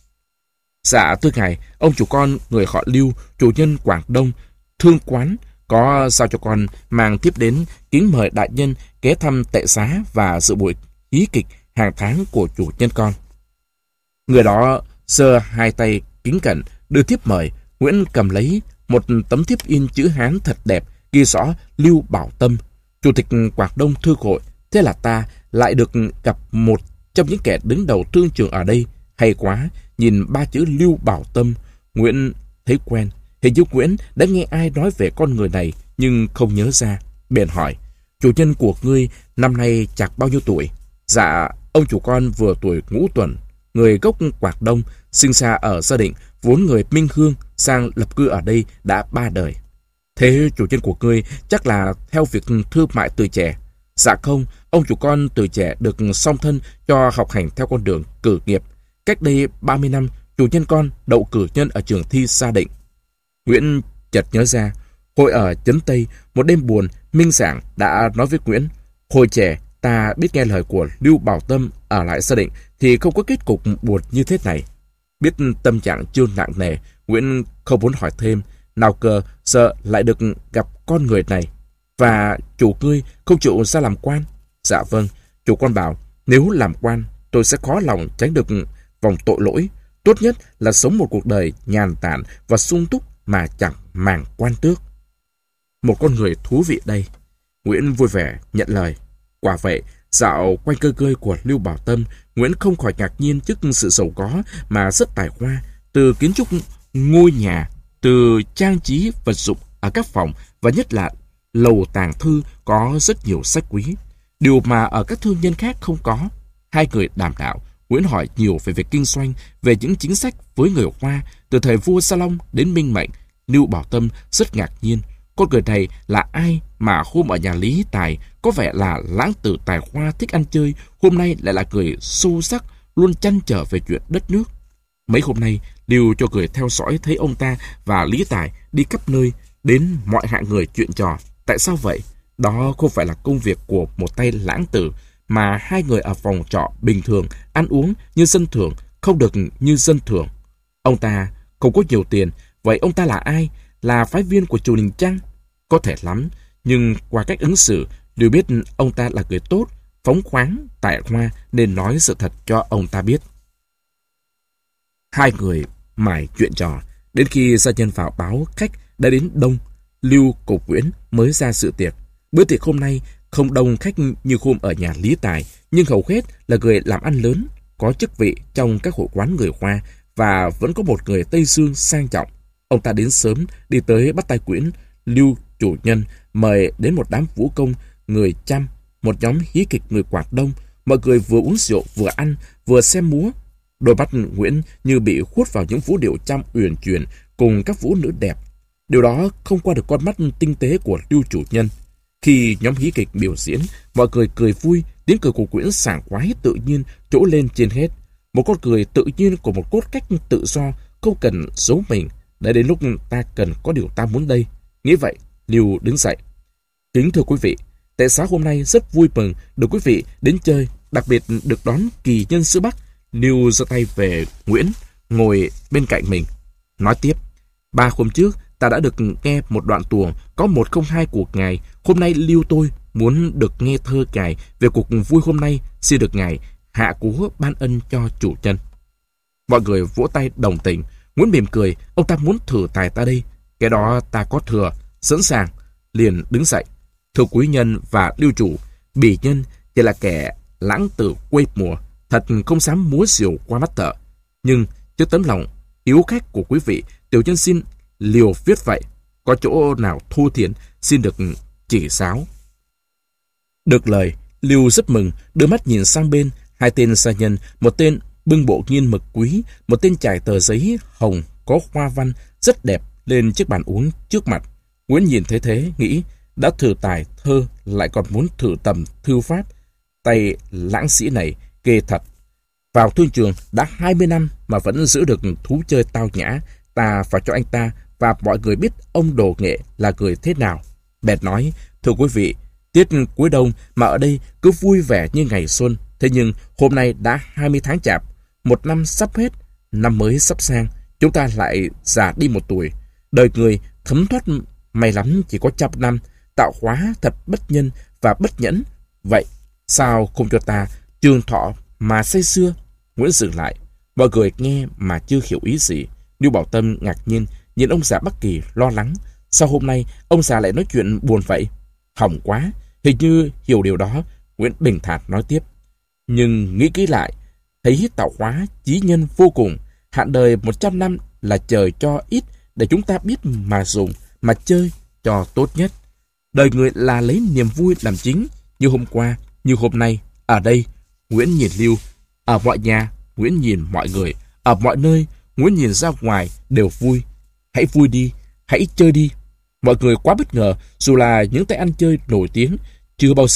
Dạ thưa ngài, ông chủ con người họ Lưu, chủ nhân Quảng Đông, thương quán, có sao cho con mang tiếp đến kính mời đại nhân ghé thăm tệ xá và dự buổi hí kịch hàng tháng của chủ nhân con. Người đó giơ hai tay kính cẩn đưa thiếp mời. Nguyễn cầm lấy một tấm thiếp in chữ Hán thật đẹp, ghi rõ Lưu Bảo Tâm, chủ tịch Quảng Đông Thư hội. Thế là ta lại được gặp một trong những kẻ đứng đầu thương trường ở đây. Hay quá, nhìn ba chữ Lưu Bảo Tâm, Nguyễn thấy quen. Hình như Nguyễn đã nghe ai nói về con người này nhưng không nhớ ra. Bèn hỏi: chủ nhân của ngươi năm nay chạc bao nhiêu tuổi? Dạ, ông chủ con vừa tuổi ngũ tuần, người gốc Quảng Đông, sinh ra ở Gia Định, vốn người Minh Hương, sang lập cư ở đây đã ba đời. Thế chủ nhân của ngươi chắc là theo việc thương mại từ trẻ. Dạ không, ông chủ con từ trẻ được song thân cho học hành theo con đường cử nghiệp. Cách đây ba mươi năm, chủ nhân con đậu cử nhân ở trường thi Sa Định. Nguyễn chợt nhớ ra, hồi ở Trấn Tây, một đêm buồn, Minh Giảng đã nói với Nguyễn, hồi trẻ ta biết nghe lời của Lưu Bảo Tâm ở lại Sa Định thì không có kết cục buồn như thế này. Biết tâm trạng chưa nặng nề, Nguyễn không muốn hỏi thêm, nào cờ sợ lại được gặp con người này. Và chủ ngươi không chịu ra làm quan? Dạ vâng, chủ con bảo, nếu làm quan, tôi sẽ khó lòng tránh được vòng tội lỗi. Tốt nhất là sống một cuộc đời nhàn tản và sung túc mà chẳng màng quan tước. Một con người thú vị đây. Nguyễn vui vẻ nhận lời. Quả vậy, dạo quanh cơ cơi của Lưu Bảo Tâm, Nguyễn không khỏi ngạc nhiên trước sự giàu có mà rất tài hoa, từ kiến trúc ngôi nhà, từ trang trí vật dụng ở các phòng, và nhất là lầu tàng thư có rất nhiều sách quý, điều mà ở các thương nhân khác không có. Hai người đàm đạo, Nguyễn hỏi nhiều về việc kinh doanh, về những chính sách với người Hoa, từ thời vua Sa Long đến Minh Mệnh. Lưu Bảo Tâm rất ngạc nhiên, con người này là ai mà hôm ở nhà Lý Tài có vẻ là lãng tử tài hoa thích ăn chơi, hôm nay lại là người sâu sắc, luôn chăn trở về chuyện đất nước. Mấy hôm nay, Lưu cho người theo dõi thấy ông ta và Lý Tài đi khắp nơi, đến mọi hạng người chuyện trò. Tại sao vậy? Đó không phải là công việc của một tay lãng tử, mà hai người ở phòng trọ bình thường, ăn uống như dân thường, không được như dân thường. Ông ta không có nhiều tiền, vậy ông ta là ai? Là phái viên của chùa Đình Trang? Có thể lắm, nhưng qua cách ứng xử, đều biết ông ta là người tốt, phóng khoáng, tài hoa, nên nói sự thật cho ông ta biết. Hai người mải chuyện trò, đến khi gia nhân vào báo khách đã đến đông, Lưu cùng Nguyễn mới ra dự tiệc. Bữa tiệc hôm nay không đông khách như hôm ở nhà Lý Tài, nhưng hầu hết là người làm ăn lớn, có chức vị trong các hội quán người Hoa, và vẫn có một người Tây Dương sang trọng. Ông ta đến sớm, đi tới bắt tay Nguyễn. Lưu chủ nhân mời đến một đám vũ công người Chăm, một nhóm hí kịch người Quảng Đông. Mọi người vừa uống rượu, vừa ăn, vừa xem múa. Đôi mắt Nguyễn như bị khuất vào những vũ điệu Chăm uyển chuyển cùng các vũ nữ đẹp. Điều đó không qua được con mắt tinh tế của Lưu chủ nhân. Khi nhóm hí kịch biểu diễn, mọi người cười vui, tiếng cười của Nguyễn sảng khoái tự nhiên trỗi lên trên hết. Một con cười tự nhiên của một cốt cách tự do, không cần giấu mình. Đã đến lúc ta cần có điều ta muốn đây. Nghĩ vậy, Lưu đứng dậy. Kính thưa quý vị, tại xã hôm nay rất vui mừng được quý vị đến chơi, đặc biệt được đón kỳ nhân xứ Bắc. Lưu giơ tay về Nguyễn, ngồi bên cạnh mình. Nói tiếp, ba hôm trước ta đã được nghe một đoạn tuồng có một không hai của ngài. Hôm nay Lưu tôi muốn được nghe thơ ngài về cuộc vui hôm nay, xin được ngài hạ cú ban ân cho chủ nhân. Mọi người vỗ tay đồng tình. Nguyễn mỉm cười, ông ta muốn thử tài ta đây. Cái đó ta có thừa, sẵn sàng. Liền đứng dậy. Thưa quý nhân và Lưu chủ, bỉ nhân chỉ là kẻ lãng tử quê mùa, thật không dám múa diều qua mắt thợ. Nhưng trước tấm lòng yếu khách của quý vị, tiểu nhân xin liều viết vậy. Có chỗ nào thô thiển xin được chỉ giáo. Được lời, Lưu rất mừng, đưa mắt nhìn sang bên. Hai tên gia nhân, một tên bưng bộ nghiên mực quý, một tên trải tờ giấy hồng có hoa văn rất đẹp lên chiếc bàn uống trước mặt. Nguyễn nhìn thấy thế, nghĩ đã thử tài thơ lại còn muốn thử tầm thư pháp. Tay lãng sĩ này ghê thật. Vào thương trường đã hai mươi năm mà vẫn giữ được thú chơi tao nhã. Ta phải cho anh ta và mọi người biết ông đồ nghệ là người thế nào. Bèn nói, thưa quý vị, tiết cuối đông mà ở đây cứ vui vẻ như ngày xuân. Thế nhưng hôm nay đã hai mươi tháng chạp, một năm sắp hết, năm mới sắp sang, chúng ta lại già đi một tuổi. Đời người thấm thoát may lắm chỉ có trăm năm, tạo hóa thật bất nhân và bất nhẫn. Vậy sao không cho ta trường thọ mà say xưa? Nguyễn dừng lại, mọi người nghe mà chưa hiểu ý gì. Lưu Bảo Tâm ngạc nhiên nhìn ông già Bắc Kỳ lo lắng. Sao hôm nay ông già lại nói chuyện buồn vậy? Hỏng quá, hình như hiểu điều đó. Nguyễn bình thản nói tiếp, nhưng nghĩ kỹ lại, thấy tạo hóa chí nhân vô cùng. Hạn đời một trăm năm là trời cho ít để chúng ta biết mà dùng, mà chơi cho tốt nhất. Đời người là lấy niềm vui làm chính, như hôm qua, như hôm nay. Ở đây, Nguyễn nhìn Lưu. Ở mọi nhà, Nguyễn nhìn mọi người. Ở mọi nơi, Nguyễn nhìn ra ngoài đều vui. Hãy vui đi, hãy chơi đi. Mọi người quá bất ngờ, dù là những tay ăn chơi nổi tiếng, chưa bao giờ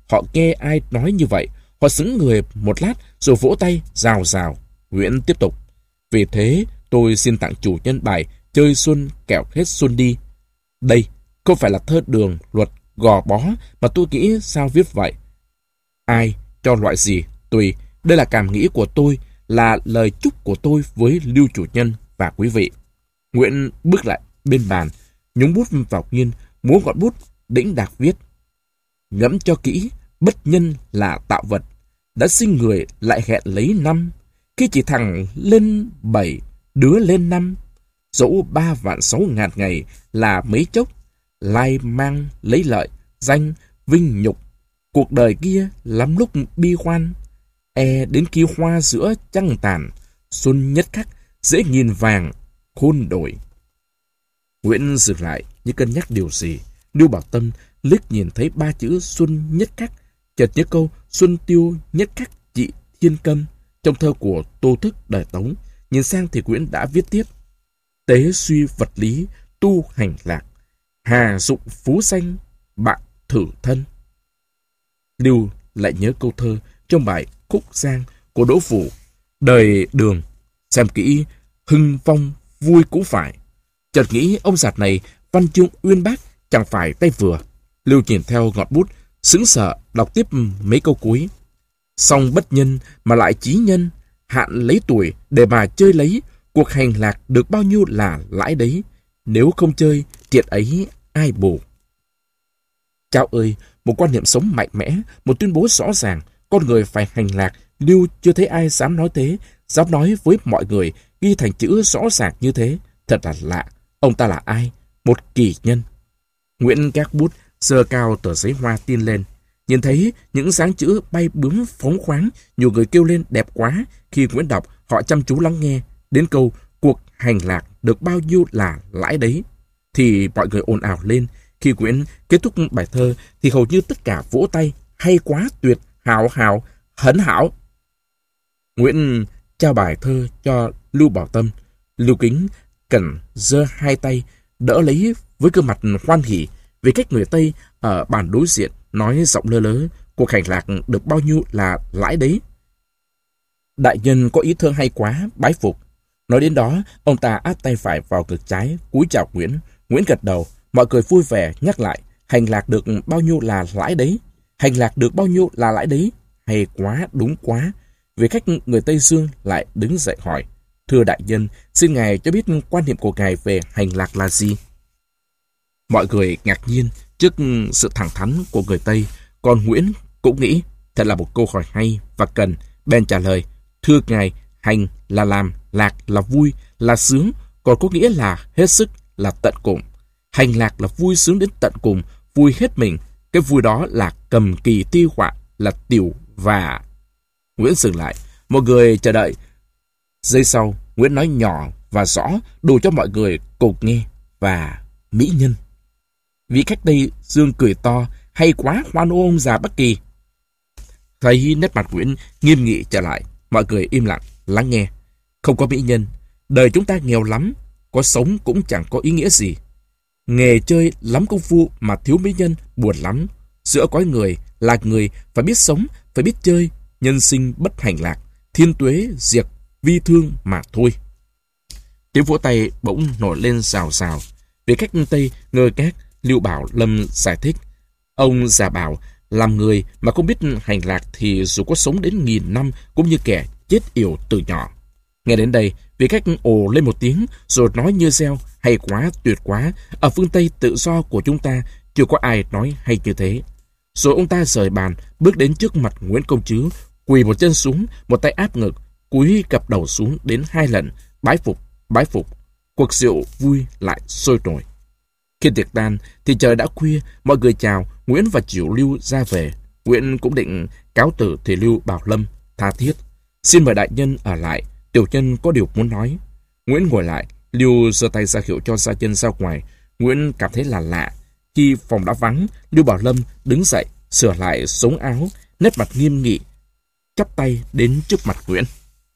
họ nghe ai nói như vậy, họ sững người một lát rồi vỗ tay rào rào. Nguyễn tiếp tục. Vì thế tôi xin tặng chủ nhân bài Chơi xuân kẻo hết xuân đi. Đây không phải là thơ đường luật gò bó mà tôi nghĩ sao viết vậy. Ai cho loại gì tùy. Đây là cảm nghĩ của tôi, là lời chúc của tôi với Lưu chủ nhân và quý vị. Nguyễn bước lại bên bàn, nhúng bút vào nghiên, múa ngọn bút đĩnh đạc viết. Ngẫm cho kỹ, bất nhân là tạo vật, đã sinh người lại hẹn lấy năm. Khi chỉ thằng lên bảy, đứa lên năm, dẫu ba vạn sáu ngàn ngày là mấy chốc, lai mang lấy lợi, danh, vinh nhục. Cuộc đời kia lắm lúc bi khoan, e đến khi hoa giữa trăng tàn, xuân nhất khắc, dễ nghìn vàng, khôn đổi. Nguyễn dừng lại như cân nhắc điều gì. Lưu Bảo Tâm liếc nhìn thấy ba chữ xuân nhất khắc, chợt nhớ câu xuân tiêu nhất khắc trị thiên câm trong thơ của Tô Thức đời Tống. Nhìn sang thì Nguyễn đã viết tiếp. Tế suy vật lý, tu hành lạc, hà dụng phú sanh, bạn thử thân. Lưu lại nhớ câu thơ trong bài Khúc Giang của Đỗ Phủ. Đời Đường, xem kỹ, hưng vong vui cũng phải. Chợt nghĩ ông giạt này văn chương uyên bác, chẳng phải tay vừa. Lưu nhìn theo ngọn bút, sững sờ đọc tiếp mấy câu cuối. Song bất nhân mà lại chí nhân, hạn lấy tuổi để mà chơi lấy, cuộc hành lạc được bao nhiêu là lãi đấy. Nếu không chơi, tiện ấy ai bù. Chao ơi, một quan niệm sống mạnh mẽ, một tuyên bố rõ ràng, con người phải hành lạc. Lưu chưa thấy ai dám nói thế, dám nói với mọi người, ghi thành chữ rõ ràng như thế. Thật là lạ, ông ta là ai? Một kỳ nhân. Nguyễn gác bút, giơ cao tờ giấy hoa tin lên. Nhìn thấy những dáng chữ bay bướm phóng khoáng, nhiều người kêu lên đẹp quá. Khi Nguyễn đọc, họ chăm chú lắng nghe. Đến câu cuộc hành lạc được bao nhiêu là lãi đấy, thì mọi người ồn ào lên. Khi Nguyễn kết thúc bài thơ thì hầu như tất cả vỗ tay. Hay quá, tuyệt, hảo hảo, hấn hảo. Nguyễn trao bài thơ cho Lưu Bảo Tâm. Lưu Kính cần giơ hai tay đỡ lấy với gương mặt hoan hỉ, vì cách người Tây ở bàn đối diện nói giọng lơ lớ, cuộc hành lạc được bao nhiêu là lãi đấy. Đại nhân có ý thơ hay quá, bái phục. Nói đến đó, ông ta áp tay phải vào ngực trái, cúi chào Nguyễn. Nguyễn gật đầu, mọi người vui vẻ nhắc lại, hành lạc được bao nhiêu là lãi đấy. Hành lạc được bao nhiêu là lãi đấy. Hay quá, đúng quá. Vì khách người Tây Dương lại đứng dậy hỏi, thưa đại nhân, xin ngài cho biết quan niệm của ngài về hành lạc là gì? Mọi người ngạc nhiên trước sự thẳng thắn của người Tây, còn Nguyễn cũng nghĩ thật là một câu hỏi hay và cần, bèn trả lời, thưa ngài, hành là làm, lạc là vui, là sướng, còn có nghĩa là hết sức, là tận cùng. Hành lạc là vui sướng đến tận cùng, vui hết mình. Cái vui đó là cầm kỳ ti họa, là tiểu và... Nguyễn dừng lại, mọi người chờ đợi. Giây sau, Nguyễn nói nhỏ và rõ, đủ cho mọi người cùng nghe. Và mỹ nhân. Vị khách Tây Dương cười to, hay quá, hoan hô ông già Bắc Kỳ. Thấy nét mặt Nguyễn nghiêm nghị trở lại, mọi người im lặng lắng nghe. Không có mỹ nhân, đời chúng ta nghèo lắm, có sống cũng chẳng có ý nghĩa gì. Nghề chơi lắm công phu mà thiếu mỹ nhân buồn lắm. Giữa cõi người là người phải biết sống, phải biết chơi, nhân sinh bất hành lạc, thiên tuế diệt vi thương mà thôi. Tiếng vỗ tay bỗng nổi lên rào rào. Vị khách Tây ngơ ngác, Lưu Bảo Lâm giải thích. Ông già bảo, làm người mà không biết hành lạc thì dù có sống đến nghìn năm cũng như kẻ chết yểu từ nhỏ. Nghe đến đây, vị khách ồ lên một tiếng rồi nói như reo, hay quá, tuyệt quá, ở phương Tây tự do của chúng ta chưa có ai nói hay như thế. Rồi ông ta rời bàn, bước đến trước mặt Nguyễn Công Trứ, quỳ một chân xuống, một tay áp ngực, cúi gập đầu xuống đến hai lần, bái phục, bái phục. Cuộc rượu vui lại sôi nổi. Khi tiệc tan thì trời đã khuya, mọi người chào, Nguyễn và Chiểu Lưu ra về. Nguyễn cũng định cáo từ thì Lưu bảo Lâm tha thiết, xin mời đại nhân ở lại, tiểu nhân có điều muốn nói. Nguyễn ngồi lại, Lưu giơ tay ra hiệu cho gia nhân ra ngoài. Nguyễn cảm thấy là lạ. Khi phòng đã vắng, Lưu Bảo Lâm đứng dậy, sửa lại sống áo, nét mặt nghiêm nghị, chắp tay đến trước mặt Nguyễn.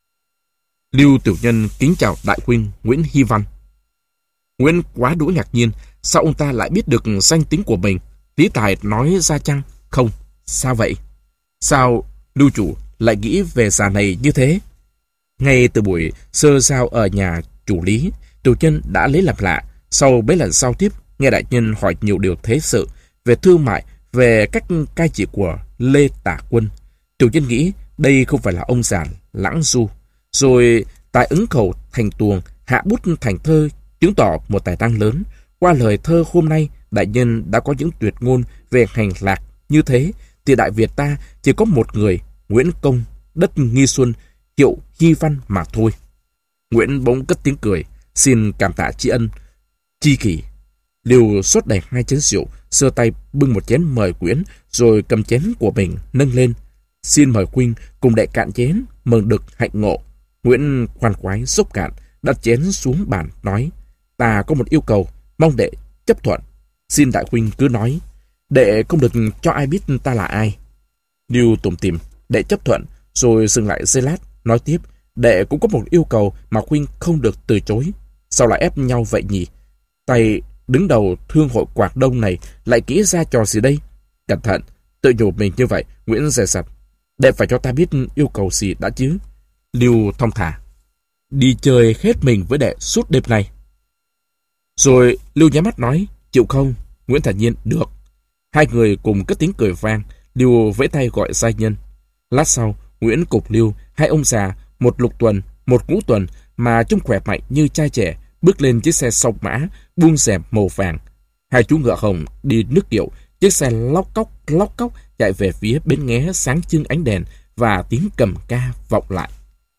Lưu tiểu nhân kính chào đại huynh Nguyễn Hy Văn. Nguyễn quá đỗi ngạc nhiên, sao ông ta lại biết được danh tính của mình? Lý tài nói ra chăng? Không, Sao vậy? Sao Lưu chủ lại nghĩ về già này như thế? Ngay từ buổi sơ giao ở nhà chủ Lý, Tiểu Nhân đã lấy làm lạ. Sau mấy lần giao tiếp, nghe đại nhân hỏi nhiều điều thế sự, về thương mại, về cách cai trị của Lê Tả Quân. Tiểu Nhân nghĩ đây không phải là ông già lãng du. Rồi tài ứng khẩu thành tuồng, hạ bút thành thơ, chứng tỏ một tài năng lớn. Qua lời thơ hôm nay, đại nhân đã có những tuyệt ngôn về hành lạc như thế, thì Đại Việt ta chỉ có một người, Nguyễn Công, đất Nghi Xuân, hiệu Hy Văn mà thôi. Nguyễn bỗng cất tiếng cười, xin cảm tạ tri ân chi kỷ. Liêu xót đầy hai chén rượu, giơ tay bưng một chén mời Nguyễn, rồi cầm chén của mình nâng lên. Xin mời huynh cùng đệ cạn chén, mừng được hạnh ngộ. Nguyễn khoan khoái xúc cạn, đặt chén xuống bàn, nói: Ta có một yêu cầu, mong đệ chấp thuận. Xin đại huynh cứ nói. Đệ không được cho ai biết ta là ai. Liêu tủm tỉm, đệ chấp thuận, rồi dừng lại giây lát, nói tiếp: Đệ cũng có một yêu cầu mà huynh không được từ chối. Sao lại ép nhau vậy nhỉ? Tay đứng đầu thương hội Quảng Đông này lại nghĩ ra trò gì đây? Cẩn thận, tự nhủ mình như vậy. Nguyễn dè sặt: Đệ phải cho ta biết yêu cầu gì đã chứ. Liêu thong thả: Đi chơi hết mình với đệ suốt đêm nay. Rồi Liêu nhắm mắt nói: Chịu không? Nguyễn thản nhiên: Được. Hai người cùng cất tiếng cười vang. Liêu vẫy tay gọi giai nhân. Lát sau, Nguyễn cục Liêu, hai ông già, một lục tuần, một ngũ tuần mà trông khỏe mạnh như trai trẻ, bước lên chiếc xe song mã buông rèm màu vàng. Hai chú ngựa hồng đi nước kiệu, chiếc xe lóc cóc lóc cóc chạy về phía bến nghé sáng trưng ánh đèn, và tiếng cầm ca vọng lại.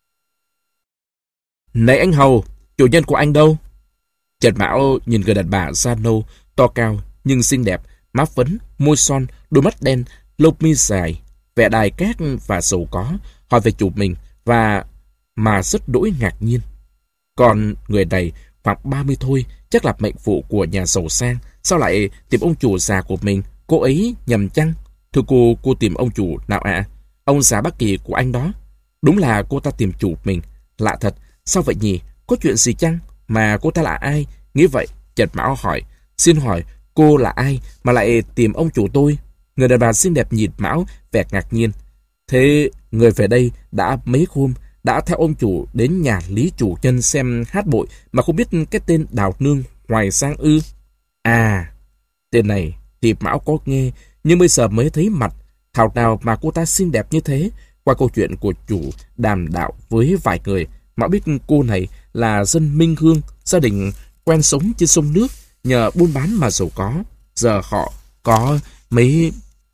Này anh hầu, chủ nhân của anh đâu? Trần Mão nhìn người đàn bà da nâu, to cao nhưng xinh đẹp, má phấn, môi son, đôi mắt đen, lông mi dài, vẻ đài cát và giàu có, hỏi về chủ mình và mà rất đỗi ngạc nhiên. Còn người này khoảng ba mươi thôi, chắc là mệnh phụ của nhà giàu sang, sao lại tìm ông chủ già của mình? Cô ấy nhầm chăng? Thưa cô, cô tìm ông chủ nào ạ? À? Ông già Bắc Kỳ của anh đó. Đúng là cô ta tìm chủ mình. Lạ thật, sao vậy nhỉ? Có chuyện gì chăng? Mà cô ta là ai? Nghĩ vậy, Trần Mão hỏi: Xin hỏi, cô là ai mà lại tìm ông chủ tôi? Người đàn bà xinh đẹp nhìn Mão vẻ ngạc nhiên. Thế người về đây đã mấy hôm, đã theo ông chủ đến nhà Lý chủ nhân xem hát bội mà không biết cái tên Đào Nương Hoài Sang ư? À, tên này thì Mão có nghe, nhưng bây giờ mới thấy mặt. Thảo nào mà cô ta xinh đẹp như thế. Qua câu chuyện của chủ đàm đạo với vài người, Mão biết cô này là dân Minh Hương, gia đình quen sống trên sông nước, nhờ buôn bán mà giàu có. Giờ họ có mấy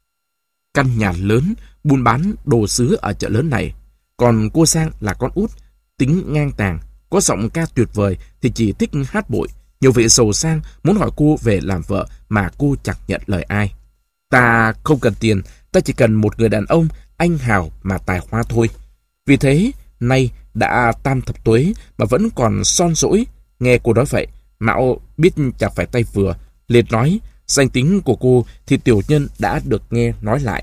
căn nhà lớn, buôn bán đồ sứ ở chợ lớn này. Còn cô Sang là con út, tính ngang tàng, có giọng ca tuyệt vời thì chỉ thích hát bội. Nhiều vị giàu sang muốn hỏi cô về làm vợ mà cô chẳng nhận lời ai. Ta không cần tiền, ta chỉ cần một người đàn ông anh hào mà tài hoa thôi. Vì thế, nay đã tam thập tuế mà vẫn còn son dỗi. Nghe cô nói vậy, Mão biết chẳng phải tay vừa, liền nói: Danh tính của cô thì tiểu nhân đã được nghe nói lại.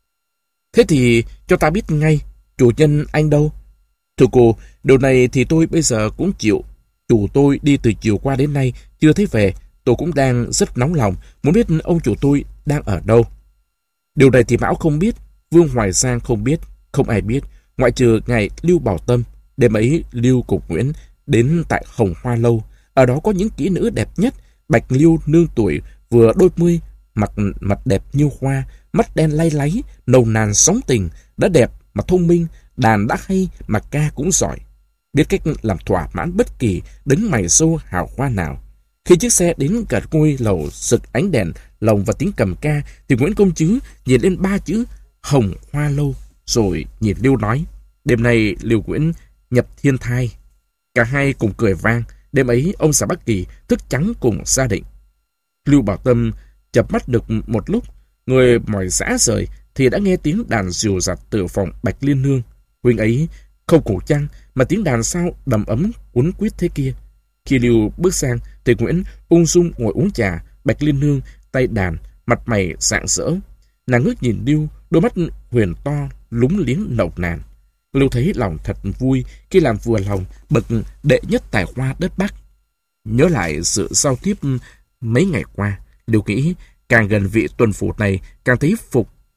Thế thì cho ta biết ngay, chủ nhân anh đâu? Thưa cô, điều này thì tôi bây giờ cũng chịu. Chủ tôi đi từ chiều qua đến nay chưa thấy về. Tôi cũng đang rất nóng lòng, muốn biết ông chủ tôi đang ở đâu. Điều này thì Mão không biết, Vương Hoài Sang không biết, không ai biết, ngoại trừ ngài Lưu Bảo Tâm. Đêm ấy, Lưu cùng Nguyễn đến tại Hồng Hoa Lâu. Ở đó có những kỹ nữ đẹp nhất. Bạch Liêu nương tuổi, vừa đôi mươi, mặt mặt đẹp như hoa, mắt đen lay láy, nồng nàn sóng tình, đã đẹp mà thông minh, đàn đã hay mà ca cũng giỏi, biết cách làm thỏa mãn bất kỳ đấng mày sâu hào hoa nào. Khi chiếc xe đến cả ngôi lầu sực ánh đèn lồng và tiếng cầm ca, thì Nguyễn Công Trứ nhìn lên ba chữ Hồng Hoa Lâu, rồi nhìn Liêu nói: Đêm nay Liêu Nguyễn nhập thiên thai. Cả hai cùng cười vang. Đêm ấy ông xã Bắc Kỳ thức trắng cùng gia đình. Lưu Bảo Tâm chập mắt được một lúc, người mỏi rã rời thì đã nghe tiếng đàn dìu dặt từ phòng Bạch Liên Nương. Huynh ấy không cổ chăng mà tiếng đàn sao đầm ấm cuốn quýt thế kia. Khi Lưu bước sang thì Nguyễn ung dung ngồi uống trà. Bạch Liên Nương tay đàn, mặt mày rạng rỡ. Nàng ngước nhìn Lưu, đôi mắt huyền to lúng liếng nồng nàn. Lưu thấy lòng thật vui khi làm vừa lòng bậc đệ nhất tài hoa đất Bắc. Nhớ lại sự giao tiếp mấy ngày qua, Lưu nghĩ càng gần vị tuần phủ này càng thấy phục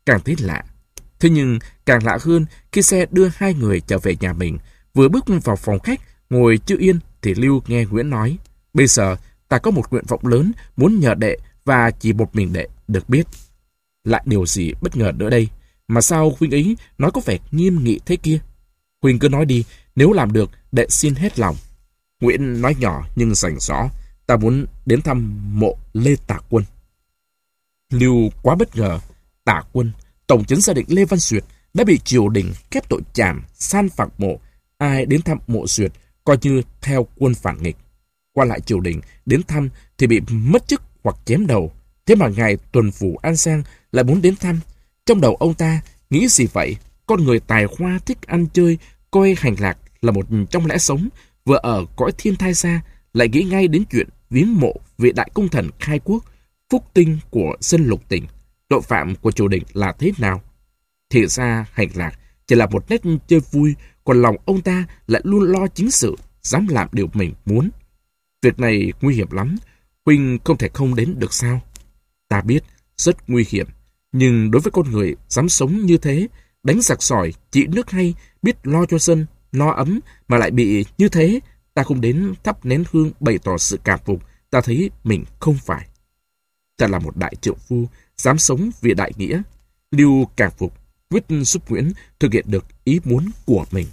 càng thấy lạ. Thế nhưng càng lạ hơn khi xe đưa hai người trở về nhà mình. Vừa bước vào phòng khách, ngồi chưa yên thì Lưu nghe Nguyễn nói: "Bây giờ ta có một nguyện vọng lớn muốn nhờ đệ và chỉ một mình đệ được biết." Lại điều gì bất ngờ nữa đây? Mà sao huynh ấy nói có vẻ nghiêm nghị thế kia? Huynh cứ nói đi, nếu làm được, đệ xin hết lòng. Nguyễn nói nhỏ nhưng rành rõ: "Ta muốn đến thăm mộ Lê Tả Quân." Lưu quá bất ngờ. Tả Quân, tổng trấn gia định Lê Văn Duyệt, đã bị triều đình kết tội trảm, san phẳng mộ. Ai đến thăm mộ Duyệt coi như theo quân phản nghịch. Qua lại triều đình, đến thăm thì bị mất chức hoặc chém đầu. Thế mà ngài tuần phủ An Giang lại muốn đến thăm. Trong đầu ông ta nghĩ gì vậy? Con người tài hoa thích ăn chơi, coi hành lạc là một trong lẽ sống, vừa ở cõi thiên thai xa, lại nghĩ ngay đến chuyện viếng mộ vị đại công thần khai quốc, phúc tinh của dân Lục Tỉnh. Tội phạm của triều đình là thế nào? Thì ra hành lạc chỉ là một nét chơi vui, còn lòng ông ta lại luôn lo chính sự, dám làm điều mình muốn. Việc này nguy hiểm lắm, huynh không thể không đến được sao? Ta biết rất nguy hiểm, nhưng đối với con người dám sống như thế, đánh giặc sỏi, trị nước hay, biết lo cho dân, no ấm mà lại bị như thế, ta không đến thắp nén hương bày tỏ sự cảm phục, ta thấy mình không phải. Ta là một đại trượng phu, dám sống vì đại nghĩa. Lưu cảm phục, quyết giúp Nguyễn thực hiện được ý muốn của mình.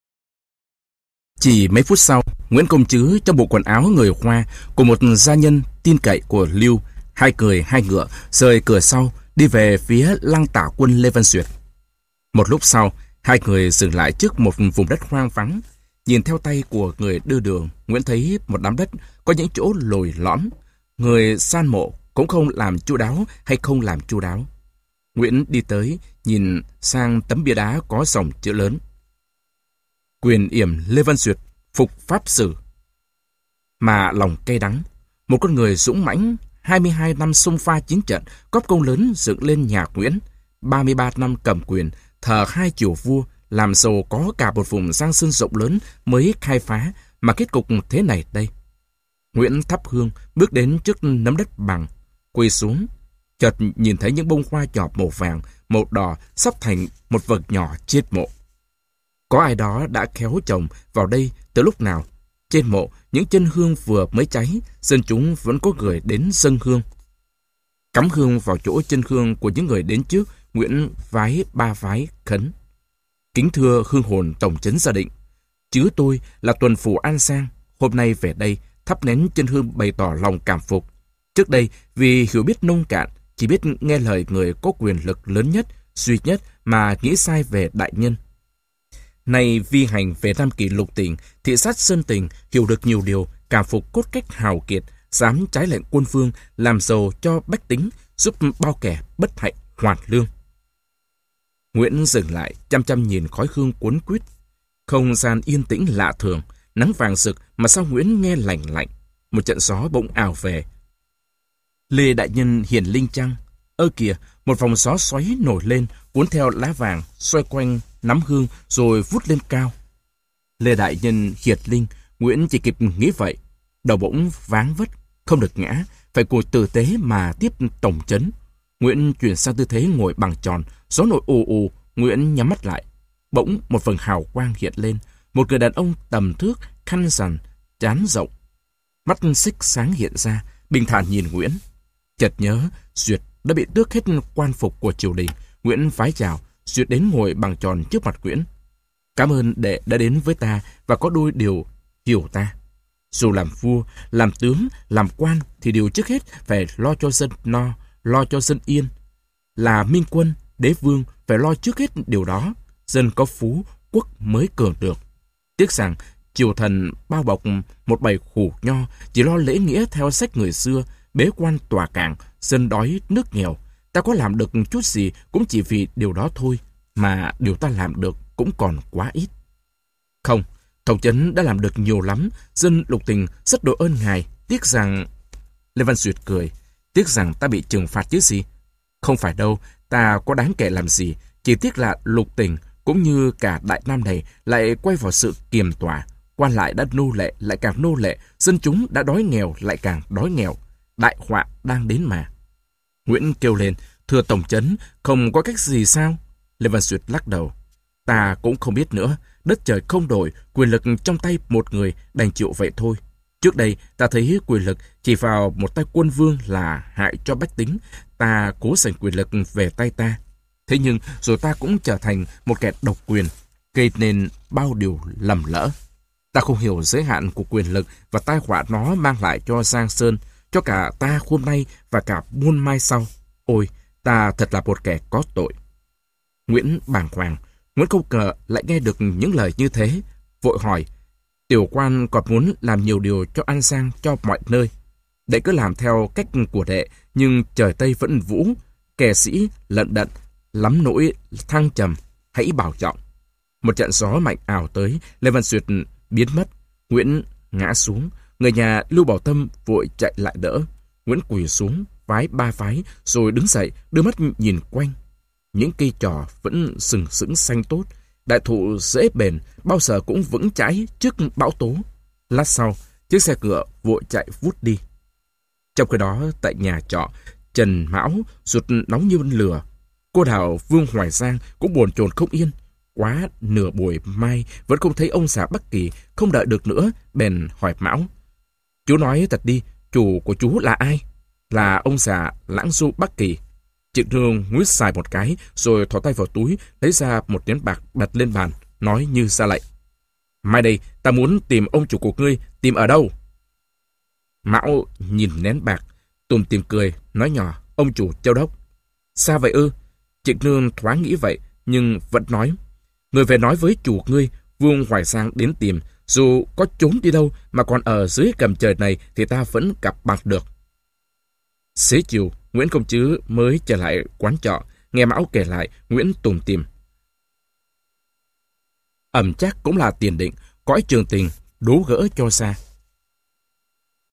Chỉ mấy phút sau, Nguyễn Công Trứ trong bộ quần áo người Hoa của một gia nhân tin cậy của Lưu, hai cười hai ngựa, rời cửa sau, đi về phía lăng Tả Quân Lê Văn Duyệt. Một lúc sau, hai người dừng lại trước một vùng đất hoang vắng. Nhìn theo tay của người đưa đường, Nguyễn thấy một đám đất có những chỗ lồi lõm. Người san mộ cũng không làm chu đáo hay không làm chu đáo. Nguyễn đi tới, nhìn sang tấm bia đá có dòng chữ lớn: Quyền yểm Lê Văn Duyệt, phục pháp sử. Mà lòng cay đắng, một con người dũng mãnh, hai mươi hai năm xông pha chiến trận, góp công lớn dựng lên nhà Nguyễn, ba mươi ba năm cầm quyền, thờ hai triều vua, làm giàu có cả một vùng Giang Sơn rộng lớn mới khai phá, mà kết cục thế này đây. Nguyễn thắp hương, bước đến trước nấm đất bằng, quỳ xuống, chợt nhìn thấy những bông hoa nhỏ màu vàng, màu đỏ sắp thành một vật nhỏ trên mộ. Có ai đó đã khéo trồng vào đây từ lúc nào? Trên mộ, những chân hương vừa mới cháy, dân chúng vẫn có người đến dâng hương. Cắm hương vào chỗ chân hương của những người đến trước, Nguyễn vái ba vái khấn: Kính thưa hương hồn tổng trấn gia định, chứ tôi là tuần phủ An Giang, hôm nay về đây thắp nén chân hương bày tỏ lòng cảm phục. Trước đây, vì hiểu biết nông cạn, chỉ biết nghe lời người có quyền lực lớn nhất, duy nhất mà nghĩ sai về đại nhân. Nay vi hành về Nam Kỳ Lục Tỉnh, thị sát Sơn Tỉnh, hiểu được nhiều điều, cảm phục cốt cách hào kiệt, dám trái lệnh quân vương, làm giàu cho bách tính, giúp bao kẻ bất hạnh hoàn lương. Nguyễn dừng lại, chăm chăm nhìn khói hương cuốn quýt. Không gian yên tĩnh lạ thường, nắng vàng rực mà sao Nguyễn nghe lạnh lạnh. Một trận gió bỗng ào về. Lê đại nhân hiền linh chăng? Ơ kìa, một vòng gió xoáy nổi lên, cuốn theo lá vàng, xoay quanh nắm hương rồi vút lên cao. Lê đại nhân hiệt linh, Nguyễn chỉ kịp nghĩ vậy. Đầu bỗng váng vất, không được ngã, phải ngồi tử tế mà tiếp tổng trấn. Nguyễn chuyển sang tư thế ngồi bằng tròn, gió nổi ù ù, Nguyễn nhắm mắt lại. Bỗng một phần hào quang hiện lên, một người đàn ông tầm thước, khăn rằn, trán rộng. Mắt xích sáng hiện ra, bình thản nhìn Nguyễn. Chợt nhớ, Duyệt đã bị tước hết quan phục của triều đình. Nguyễn vái chào, Duyệt đến ngồi bằng tròn trước mặt Nguyễn. Cảm ơn đệ đã đến với ta và có đôi điều hiểu ta. Dù làm vua, làm tướng, làm quan thì điều trước hết phải lo cho dân no, lo cho dân yên. Là minh quân, đế vương phải lo trước hết điều đó. Dân có phú, quốc mới cường được. Tiếc rằng triều thần bao bọc một bầy khủ nho, chỉ lo lễ nghĩa theo sách người xưa, bế quan tòa cảng, dân đói nước nghèo. Ta có làm được chút gì cũng chỉ vì điều đó thôi, mà điều ta làm được cũng còn quá ít. Không, tổng trấn đã làm được nhiều lắm, dân Lục Tỉnh rất đội ơn ngài. Tiếc rằng... Lê Văn Duyệt cười. Tiếc rằng ta bị trừng phạt chứ gì? Không phải đâu, ta có đáng kể làm gì. Chỉ tiếc là Lục Tỉnh cũng như cả Đại Nam này lại quay vào sự kiềm tỏa. Quan lại đã nô lệ lại càng nô lệ, dân chúng đã đói nghèo lại càng đói nghèo. Đại họa đang đến mà. Nguyễn kêu lên, Thưa tổng trấn, không có cách gì sao? Lê Văn Duyệt lắc đầu. Ta cũng không biết nữa. Đất trời không đổi, quyền lực trong tay một người, đành chịu vậy thôi. Trước đây, ta thấy quyền lực chỉ vào một tay quân vương là hại cho bách tính. Ta cố giành quyền lực về tay ta. Thế nhưng, rồi ta cũng trở thành một kẻ độc quyền, gây nên bao điều lầm lỡ. Ta không hiểu giới hạn của quyền lực và tai họa nó mang lại cho Giang Sơn, cho cả ta hôm nay và cả muôn mai sau. Ôi, ta thật là một kẻ có tội. Nguyễn bàng hoàng. Nguyễn không ngờ lại nghe được những lời như thế. Vội hỏi, tiểu quan còn muốn làm nhiều điều cho An Giang, cho mọi nơi. Đệ cứ làm theo cách của đệ, nhưng trời Tây vẫn vũ, kẻ sĩ lận đận, lắm nỗi thăng trầm, hãy bảo trọng. Một trận gió mạnh ào tới, Lê Văn Duyệt biến mất. Nguyễn ngã xuống, người nhà Lưu Bảo Tâm vội chạy lại đỡ. Nguyễn quỳ xuống, vái ba vái, rồi đứng dậy, đưa mắt nhìn quanh. Những cây trò vẫn sừng sững xanh tốt, đại thụ dễ bền, bao giờ cũng vững chãi trước bão tố. Lát sau, chiếc xe ngựa vội chạy vút đi. Trong khi đó, tại nhà trọ, Trần Mão ruột nóng như lửa. Cô Đào Vương Hoài Giang cũng buồn chồn không yên. Quá nửa buổi mai vẫn không thấy ông xã Bắc Kỳ, không đợi được nữa, bèn hỏi Mão. Chú nói thật đi, chủ của chú là ai? Là ông già Lãng Du Bắc Kỳ. Trịnh Nương nguyết xài một cái, rồi thò tay vào túi, lấy ra một nén bạc đặt lên bàn, nói như ra lệnh. Mai đây, ta muốn tìm ông chủ của ngươi, tìm ở đâu? Mão nhìn nén bạc, tùm tìm cười, nói nhỏ, ông chủ Châu Đốc. Sao vậy ư? Trịnh Nương thoáng nghĩ vậy, nhưng vẫn nói. Người về nói với chủ ngươi, Vương Hoài Giang đến tìm, dù có trốn đi đâu mà còn ở dưới gầm trời này thì ta vẫn gặp mặt được. Xế chiều, Nguyễn Công Trứ mới trở lại quán trọ, nghe Mão kể lại, Nguyễn tủm tỉm. Ẩm chắc cũng là tiền định, cõi trường tình, đố gỡ cho xa.